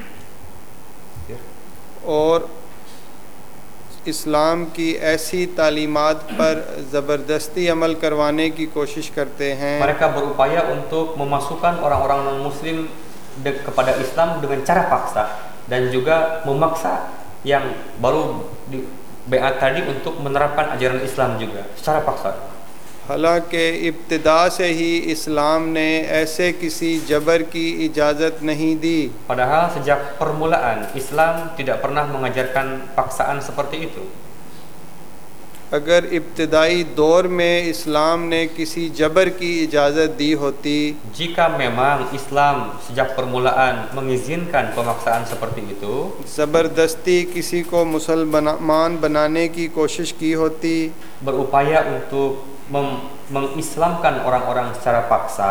और इस्लाम की ऐसी तालीमात पर ज़बरदस्ती अमल करवाने की कोशिश करते हैं mereka berupaya untuk memasukkan orang-orang non-muslim de- kepada Islam dengan cara paksa dan juga memaksa yang baru di Bai'at tadi untuk menerapkan ajaran Islam juga secara paksa. हालांकि इब्तिदा से ही इस्लाम ने ऐसे किसी जबर की इजाज़त नहीं दी। Padahal sejak permulaan Islam tidak pernah mengajarkan paksaan seperti itu. अगर इब्तिदाई दौर में इस्लाम ने किसी जबर की इजाज़त दी होती Jika memang Islam sejak permulaan mengizinkan pemaksaan seperti itu, ज़बरदस्ती किसी को मुसलमान बनाने की कोशिश की होती berupaya untuk mem- mengislamkan orang-orang secara paksa,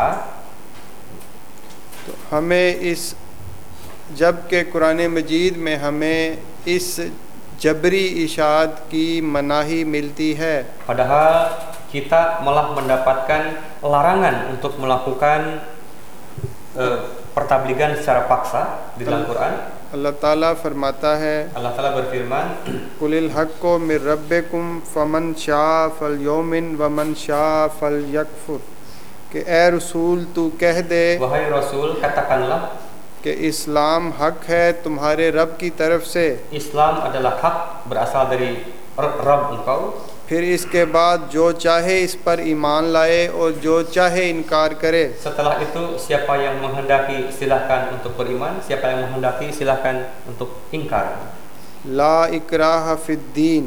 तो हमें इस जबकि कुरान मजीद में हमें इस जबरी इशात की मनाही मिलती है, padahal kita malah mendapatkan larangan untuk melakukan uh, pertabligan secara paksa di dalam Quran. अल्लाह ताला फरमाता है Allah Ta'ala berfirman, कुलिल हक्को मिर रब्बिकुम फमन शाअ फलयुमिन वमन शाअ फलयकफुर, कि ए रसूल तू कह दे wahai Rasul, katakanlah कि इस्लाम हक है तुम्हारे रब की तरफ से, Islam adalah hak berasal dari Rabb engkau, फिर इसके बाद जो चाहे इस पर ईमान लाए और जो चाहे इनकार करे. Setelah itu siapa yang menghendaki silahkan untuk beriman, siapa yang menghendaki silahkan untuk ingkar. ला इकराह फिद्दीन,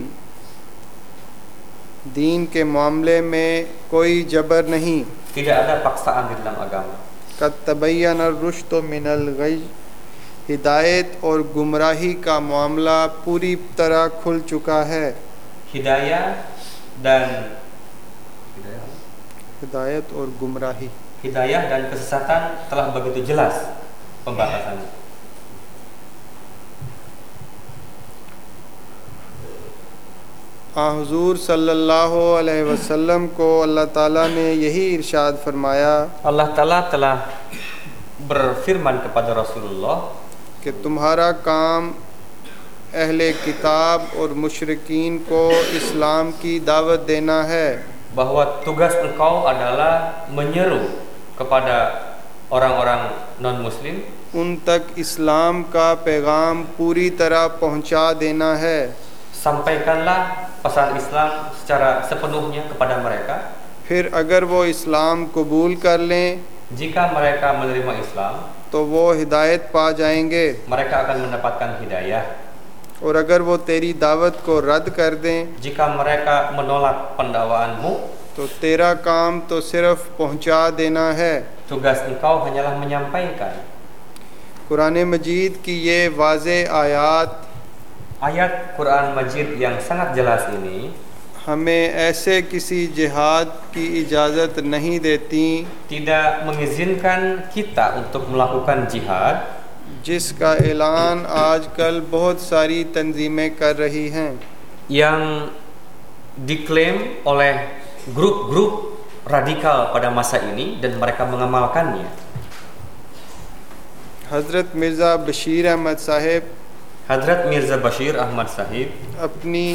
दीन के मामले में कोई जबर नहीं. Tidak ada paksaan di dalam agama. कद तबय्यन रुश्द मिनल गय, हिदायत और गुमराही का मामला पूरी तरह खुल चुका है. Hidayah dan हिदायत और गुमराही, hidayah dan kesesatan telah begitu jelas pembahasannya. आ हुजूर सल्लल्लाहु अलैहि वसल्लम को अल्लाह ताला ने यही इरशाद फरमाया. Allah Ta'ala telah berfirman kepada Rasulullah कि तुम्हारा काम अहले किताब और मुशरिकीन को इस्लाम की दावत देना है. bahwa tugas engkau adalah menyeru kepada orang-orang non-muslim, उन तक इस्लाम का पैगाम पूरी तरह पहुंचा देना है. sampaikanlah pesan Islam secara sepenuhnya kepada mereka. फिर अगर वो इस्लाम कबूल कर लें Jika mereka menerima Islam, तो वो हिदायत पा जाएंगे, mereka akan mendapatkan hidayah. और अगर वो तेरी दावत को रद्द कर दें Jika mereka menolak pendakwaanmu, तो तेरा काम तो सिर्फ पहुंचा देना है. tugas engkau hanyalah menyampaikan. Quran मजीद की ये वाज़े आयात Ayat Quran Majid yang sangat jelas ini हमें ऐसे किसी जिहाद की इजाज़त नहीं देती tidak mengizinkan kita untuk melakukan jihad जिसका ऐलान आजकल बहुत सारी तंजीमें कर रही हैं. yang diklaim oleh grup-grup radikal pada masa ini dan mereka mengamalkannya. हज़रत मिर्ज़ा बशीर अहमद Sahib Hadrat Mirza Bashir Ahmad Sahib अपनी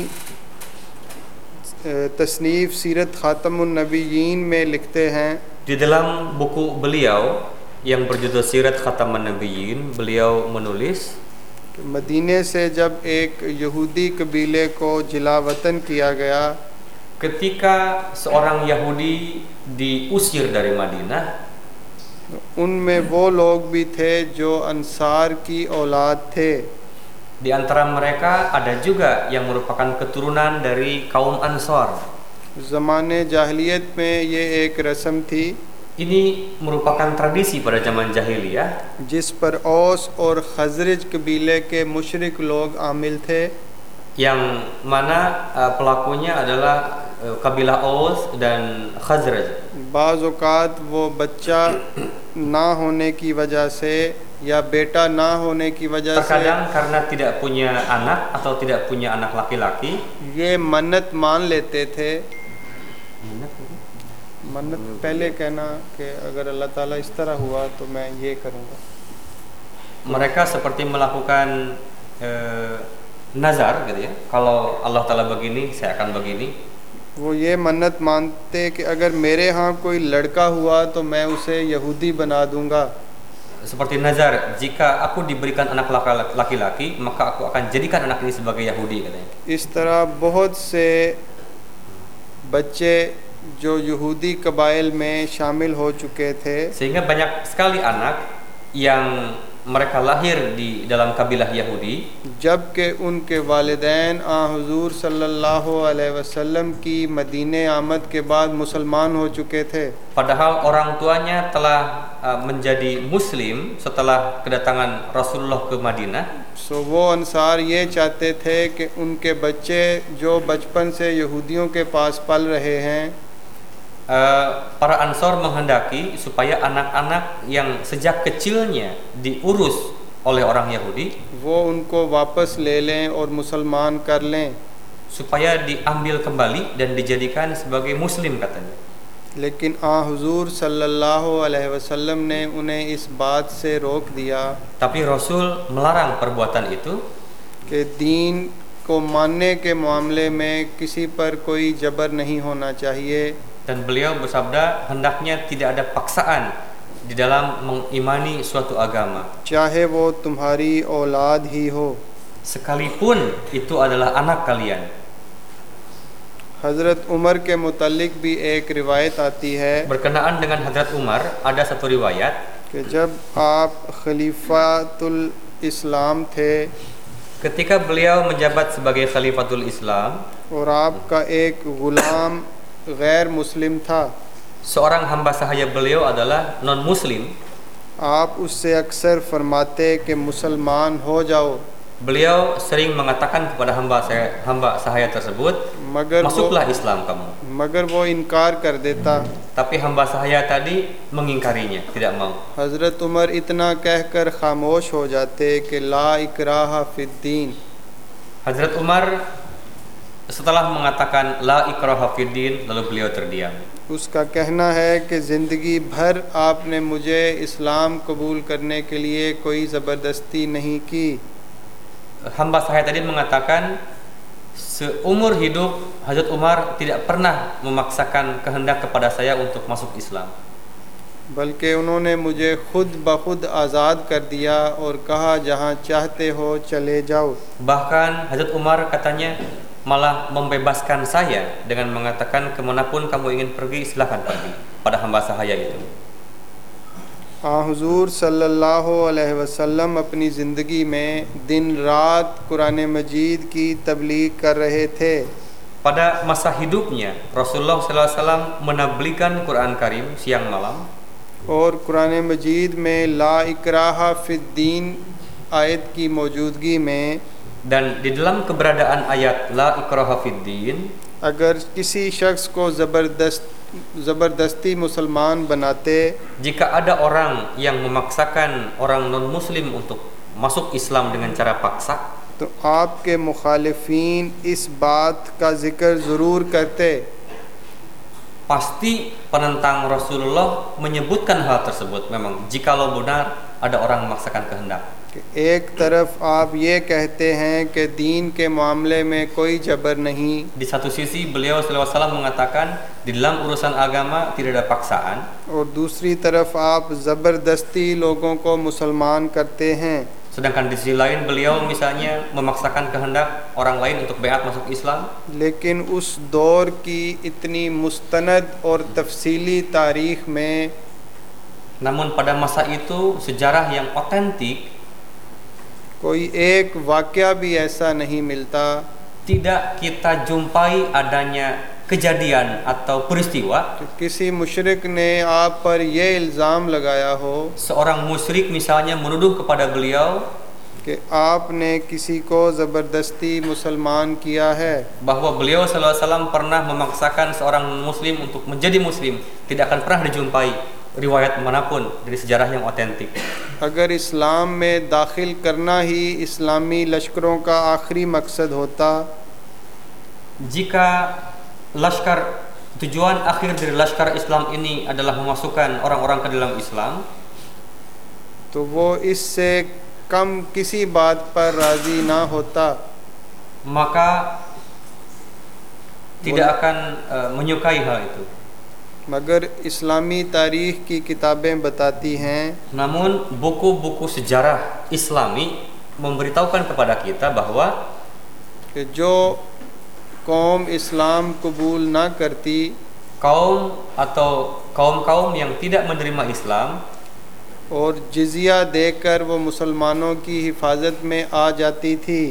तसनीफ़ सीरत ख़ातमुन नबीयीन में लिखते हैं di dalam buku beliau yang berjudul Sirat Khataman Nabiyyin, beliau menulis कि मदीने से जब एक यहूदी कबीले को जिला वतन किया गया ketika seorang Yahudi diusir dari Madinah, उनमें वो लोग भी थे जो अंसार की औलाद थे. di antara mereka ada juga yang merupakan keturunan dari kaum Ansar. ज़माने जाहिलियत में ये एक रस्म थी Ini merupakan tradisi pada zaman jahiliyah जिस पर औस और खजरज कबीले के मुशरिक लोग आमिल थे. yang mana uh, pelakunya adalah uh, kabilah Aus dan Khazraj. बाज़ औक़ात वो बच्चा ना होने की वजह से या बेटा ना होने की वजह से Terkadang karena tidak punya anak atau tidak punya anak laki-laki, ये मन्नत मान लेते थे. मन्नत पहले कहना कि अगर अल्लाह ताला इस तरह हुआ तो मैं ये करूँगा. mereka seperti melakukan uh, nazar gitu ya. Kalau Allah Ta'ala begini, saya akan begini. वो ये मन्नत मानते कि अगर मेरे यहाँ कोई लड़का हुआ तो मैं उसे यहूदी बना दूँगा. Seperti nazar, jika aku diberikan anak laki-laki, maka aku akan jadikan anak ini sebagai Yahudi katanya. इस तरह बहुत से बच्चे जो यहूदी कबाइल में शामिल हो चुके थे Sehingga banyak sekali anak yang mereka lahir di dalam kabilah Yahudi, जबकि उनके वालिदैन आ हुजूर सल्लल्लाहु अलैहि वसल्लम की मदीने आमद के बाद मुसलमान हो चुके थे. padahal orang tuanya telah uh, menjadi Muslim setelah kedatangan Rasulullah ke Madinah. सो वो अंसार ये चाहते थे कि उनके बच्चे जो बचपन से यहूदियों के पास पल रहे हैं Uh, para Ansor menghendaki supaya anak-anak yang sejak kecilnya diurus oleh orang Yahudi, वो उनको वापस ले लें और मुसलमान कर लें. supaya diambil kembali dan dijadikan sebagai Muslim katanya. लेकिन आ हुजूर सल्लल्लाहु अलैहि वसल्लम ने उन्हें इस बात से रोक दिया Tapi Rasul melarang perbuatan itu, कि दीन को मानने के मामले में किसी पर कोई जबर नहीं होना चाहिए. dan beliau bersabda hendaknya tidak ada paksaan di dalam mengimani suatu agama, चाहे वो तुम्हारी औलाद ही हो. sekalipun itu adalah anak kalian. हज़रत उमर के मुतालिक भी एक रिवायत आती है Berkenaan dengan Hadrat Umar, ada satu riwayat कि जब आप खलीफातुल इस्लाम थे ketika beliau menjabat sebagai Khalifatul Islam, और आपका एक गुलाम गैर मुस्लिम था, seorang hamba sahaya beliau adalah non-muslim. आप उससे अक्सर फरमाते कि मुसलमान हो जाओ, Beliau sering mengatakan kepada hamba saya, hamba sahaya tersebut, मगर वो masuklah Islam kamu. मगर वो इनकार कर देता। Tapi hamba sahaya tadi mengingkarinya, tidak mau. हज़रत उमर इतना कहकर खामोश हो जाते कि ला इकराहा फिद्दीन। Hazrat Umar setelah mengatakan la ikraha fiddin, lalu beliau terdiam. उसका कहना है कि ज़िंदगी भर आपने मुझे इस्लाम कबूल करने के लिए कोई ज़बरदस्ती नहीं की। Hamba saya tadi mengatakan seumur hidup Hazrat Umar tidak pernah memaksakan kehendak kepada saya untuk masuk Islam. बल्कि उन्होंने मुझे खुद ब खुद आज़ाद कर दिया और कहा जहाँ चाहते हो चले जाओ। Bahkan Hazrat Umar katanya malah membebaskan saya dengan mengatakan kemanapun kamu ingin pergi silahkan pergi pada hamba sahaya itu. हाँ हुजूर सल्लल्लाहु अलैहि वसल्लम अपनी ज़िंदगी में दिन रात कुरान मजीद की तबलीग कर रहे थे। Pada masa hidupnya Rasulullah shallallahu alaihi wasallam menablighkan Quran Karim siang malam. और कुरान मजीद में ला इकराहा फिद्दीन आयत की मौजूदगी में Dan di dalam keberadaan ayat la ikraha fiddin, अगर किसी शख्स को ज़बरदस्त ज़बरदस्ती मुसलमान बनाते, jika ada orang yang memaksakan orang non muslim untuk masuk Islam dengan cara paksa, तो आपके मुखालिफीन इस बात का ज़िक्र ज़रूर करते pasti penentang Rasulullah menyebutkan hal tersebut. Memang jikalau benar ada orang memaksakan kehendak. कि एक तरफ आप ये कहते हैं कि दीन के मामले में कोई जबर नहीं, Di satu sisi beliau sallallahu alaihi wasallam mengatakan di dalam urusan agama tidak ada paksaan, और दूसरी तरफ आप ज़बरदस्ती लोगों को मुसलमान करते हैं। sedangkan di sisi lain beliau misalnya memaksakan kehendak orang lain untuk beat masuk Islam. लेकिन उस दौर की इतनी मुस्तनद और तफसीली तारीख़ में Namun pada masa itu sejarah yang otentik कोई एक वाक़या भी ऐसा नहीं मिलता tidak kita jumpai adanya kejadian atau peristiwa कि किसी मुशरिक ने आप पर यह इल्ज़ाम लगाया हो seorang musyrik misalnya menuduh kepada beliau कि आपने किसी को ज़बरदस्ती मुसलमान किया है, bahwa beliau sallallahu alaihi wasallam pernah memaksakan seorang muslim untuk menjadi muslim. Tidak akan pernah dijumpai riwayat manapun dari sejarah yang otentik. अगर इस्लाम में दाखिल करना ही इस्लामी लश्करों का आखिरी मकसद होता, Jika laskar tujuan akhir dari laskar Islam ini adalah memasukkan orang-orang ke dalam Islam, तो वो इससे कम किसी बात पर राज़ी ना होता, maka tidak akan uh, menyukai hal itu. मगर इस्लामी तारीख़ की किताबें बताती हैं Namun buku-buku sejarah Islami memberitahukan kepada kita bahwa कि जो कौम इस्लाम कबूल ना करती, kaum atau kaum-kaum yang tidak menerima Islam और जिजिया देकर वो मुसलमानों की हिफाजत में आ जाती थी,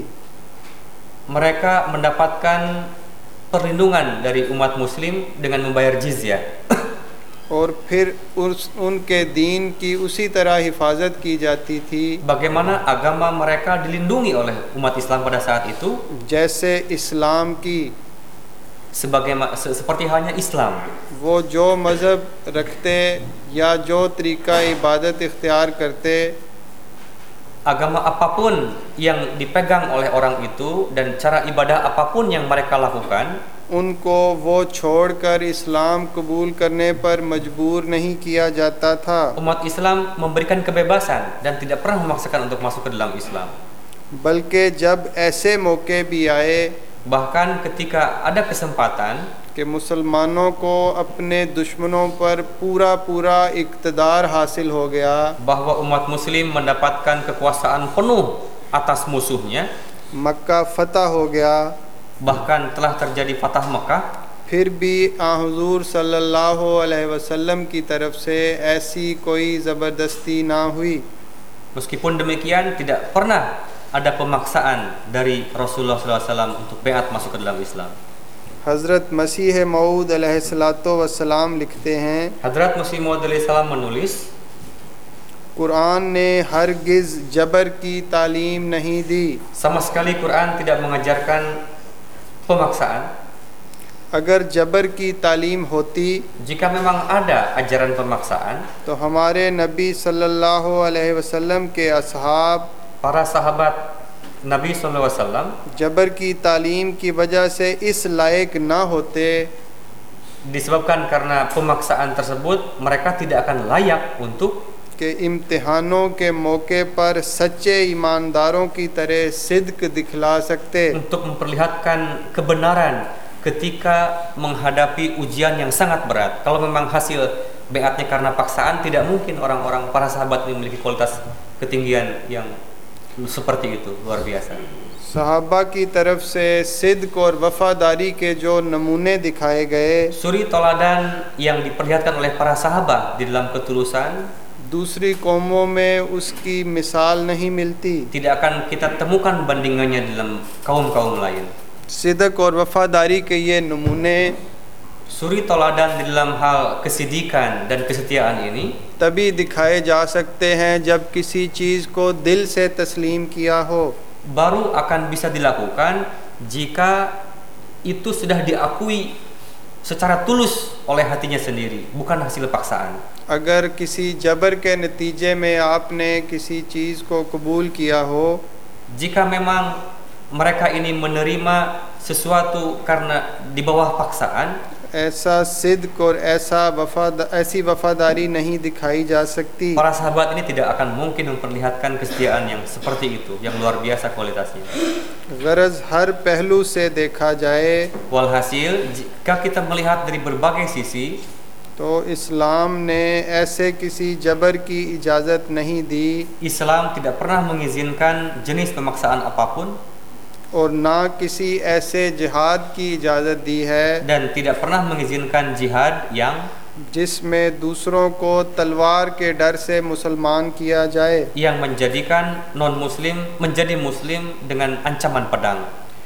mereka mendapatkan perlindungan dari umat muslim dengan membayar jizyah. और फिर उस उनके दीन की उसी तरह हिफाजत की जाती थी Bagaimana agama mereka dilindungi oleh umat Islam pada saat itu जैसे इस्लाम की। sebagaimana se- seperti halnya Islam. वो जो मज़हब रखते या जो तरीक़ा इबादत इख्तियार करते, Agama apapun yang dipegang oleh orang itu dan cara ibadah apapun yang mereka lakukan, उनको वो छोड़कर इस्लाम कबूल करने पर मजबूर नहीं किया जाता था, umat Islam memberikan kebebasan dan tidak pernah memaksakan untuk masuk ke dalam Islam. बल्कि जब ऐसे मौके भी आए Bahkan ketika ada kesempatan कि मुसलमानों को अपने दुश्मनों पर पूरा पूरा इक़्तिदार हासिल हो गया, bahwa umat muslim mendapatkan kekuasaan penuh atas musuhnya, मक्का फतह हो गया, bahkan telah terjadi Fatah Mekah, फिर भी आ हुजूर सल्लल्लाहु अलैहि वसल्लम की तरफ से ऐसी कोई ज़बरदस्ती ना हुई। meskipun demikian tidak pernah ada pemaksaan dari Rasulullah shallallahu alaihi wasallam untuk beat masuk ke dalam Islam. हज़रत मसीह मऊद अलैहिस्सलातो वस्सलाम लिखते हैं, Hadrat Masih Maud alaihissalam menulis, Quran ने हरगिज़ जबर की तालीम नहीं दी। sama sekali Quran tidak mengajarkan pemaksaan. अगर जबर की तालीम होती Jika memang ada ajaran pemaksaan, तो हमारे नबी सल्लल्लाहु अलैहि वसल्लम के असहाब para sahabat Nabi shallallahu alaihi wasallam जबर की तालीम की वजह से इस लायक ना होते disebabkan karena pemaksaan tersebut mereka tidak akan layak untuk कि इम्तिहानों के मौके पर सच्चे ईमानदारों की तरह सिद्क दिखला सकते। untuk memperlihatkan kebenaran ketika menghadapi ujian yang sangat berat. Kalau memang hasil beatnya karena paksaan, tidak mungkin orang-orang para sahabat ini memiliki kualitas ketinggian yang seperti itu, luar biasa. सहाबा की तरफ से सिद्क और वफादारी के जो नमूने दिखाए गए, Suri toladan yang diperlihatkan oleh para sahabat di dalam ketulusan दूसरी कौमों में उसकी मिसाल नहीं मिलती। tidak akan kita temukan bandingannya dalam kaum-kaum lain. सिद्क और वफादारी के ये नमूने Suri toladan di dalam hal kesidikan dan kesetiaan ini तभी दिखाए जा सकते हैं जब किसी चीज़ को दिल से तस्लीम किया हो। baru akan bisa dilakukan jika itu sudah diakui secara tulus oleh hatinya sendiri, bukan hasil paksaan. अगर किसी जबर के नतीजे में आपने किसी चीज़ को कबूल किया हो, Jika memang mereka ini menerima sesuatu karena di bawah paksaan, ऐसा सिद्क और ऐसा वफाद ऐसी वफादारी नहीं दिखाई जा सकती। para sahabat ini tidak akan mungkin memperlihatkan kesetiaan yang seperti itu, yang luar biasa kualitasnya. गरज हर पहलू से देखा जाए Walhasil, jika kita melihat dari berbagai sisi, तो इस्लाम ने ऐसे किसी जबर की इजाज़त नहीं दी Islam tidak pernah mengizinkan jenis pemaksaan apapun और ना किसी ऐसे जिहाद की इजाज़त दी है dan tidak pernah mengizinkan jihad yang जिसमें दूसरों को तलवार के डर से मुसलमान किया जाए। yang menjadikan non muslim menjadi muslim dengan ancaman pedang.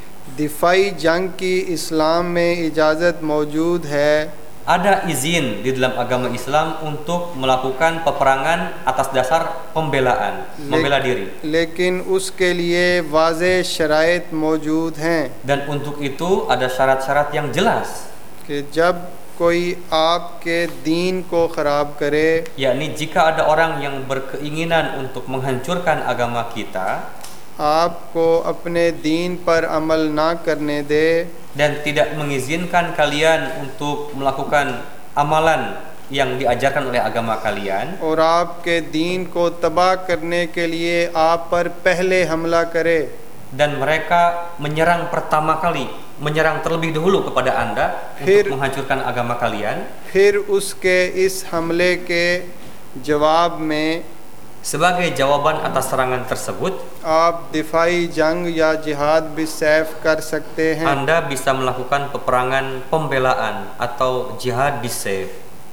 दिफाई जंग की इस्लाम में इजाज़त मौजूद है, Ada izin di dalam agama Islam untuk melakukan peperangan atas dasar pembelaan, membela diri. लेकिन उसके लिए वाज़ेह शराइत मौजूद हैं Dan untuk itu ada syarat-syarat yang jelas, कि जब कोई आपके दीन को ख़राब करे, yakni jika ada orang yang berkeinginan untuk menghancurkan agama kita आपको अपने दीन पर अमल ना करने दे, dan tidak mengizinkan kalian untuk melakukan amalan yang diajarkan oleh agama kalian, और आपके दीन को तबाह करने के लिए आप पर पहले हमला करे, dan mereka menyerang pertama kali, menyerang terlebih dahulu kepada Anda Fir- untuk menghancurkan agama kalian, फिर उसके इस हमले के जवाब में sebagai jawaban atas serangan tersebut आप दिफाई जंग या जिहाद भी सैफ कर सकते हैं। Anda bisa melakukan peperangan pembelaan atau jihad bisayf.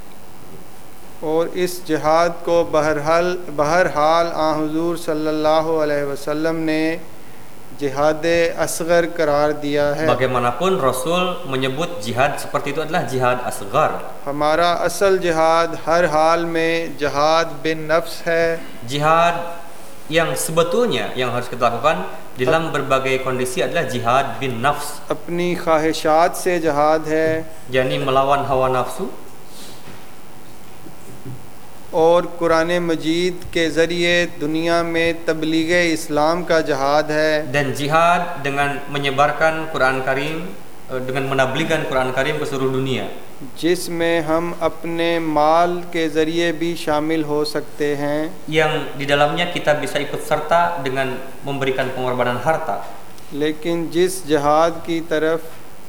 और इस जिहाद को बहरहाल बहरहाल आ हुजूर सल्लल्लाहु अलैहि वसल्लम ने जिहाद असगर करार दिया है। Bagaimanapun Rasul menyebut jihad seperti itu adalah jihad asgar. हमारा असल जिहाद हर हाल में जिहाद बिन नफ्स है। Jihad yang sebetulnya yang harus kita lakukan dalam berbagai kondisi adalah jihad bin nafs, अपनी ख्वाहिशात से जिहाद है yakni melawan hawa nafsu, और कुरान मजीद के ज़रिए दुनिया में तबलीग इस्लाम का जिहाद है। dan jihad dengan menyebarkan Quran Karim, dengan menabligkan Quran Karim ke seluruh dunia, जिसमें हम अपने माल के ज़रिए भी शामिल हो सकते हैं, yang di dalamnya kita bisa ikut serta dengan memberikan pengorbanan harta. लेकिन जिस जिहाद की तरफ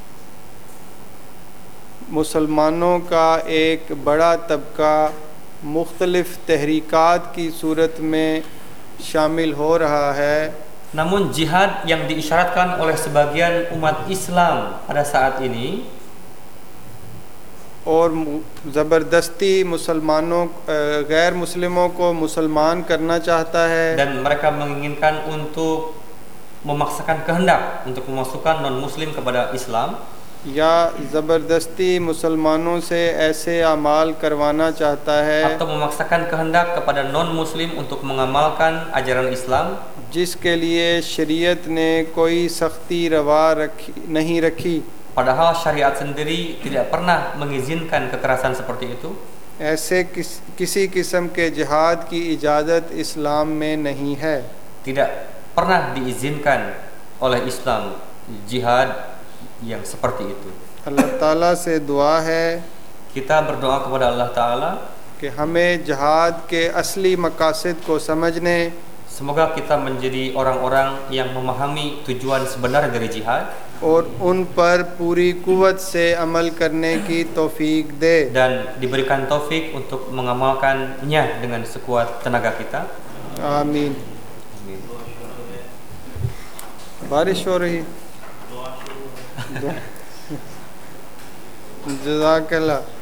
मुसलमानों का एक बड़ा तबका मुख्तलिफ़ तहरीकात की सूरत में शामिल हो रहा है, Namun jihad yang diisyaratkan oleh sebagian umat Islam pada saat ini और ज़बरदस्ती मुसलमानों गैर मुस्लिमों को मुसलमान करना चाहता है dan mereka menginginkan untuk memaksakan kehendak untuk memasukkan non muslim kepada Islam या ज़बरदस्ती मुसलमानों से ऐसे अमाल करवाना चाहता है atau memaksakan kehendak kepada non muslim untuk mengamalkan ajaran Islam जिसके लिए शरीयत ने कोई सख्ती रवा रखी नहीं रखी padahal syariat sendiri tidak pernah mengizinkan kekerasan seperti itu. ऐसे किस, किसी किस्म के जिहाद की इजाज़त इस्लाम में नहीं है. Tidak pernah diizinkan oleh Islam jihad yang seperti itu. अल्लाह ताला से दुआ है Kita berdoa kepada Allah Ta'ala कि हमें जिहाद के असली मकासद को समझने, semoga kita menjadi orang-orang yang memahami tujuan sebenarnya dari jihad और उन पर पूरी कुव्वत से अमल करने की तौफीक दे dan diberikan taufik untuk mengamalkannya dengan sekuat tenaga kita. आमीन. बारिश हो रही. जज़ाकल्लाह.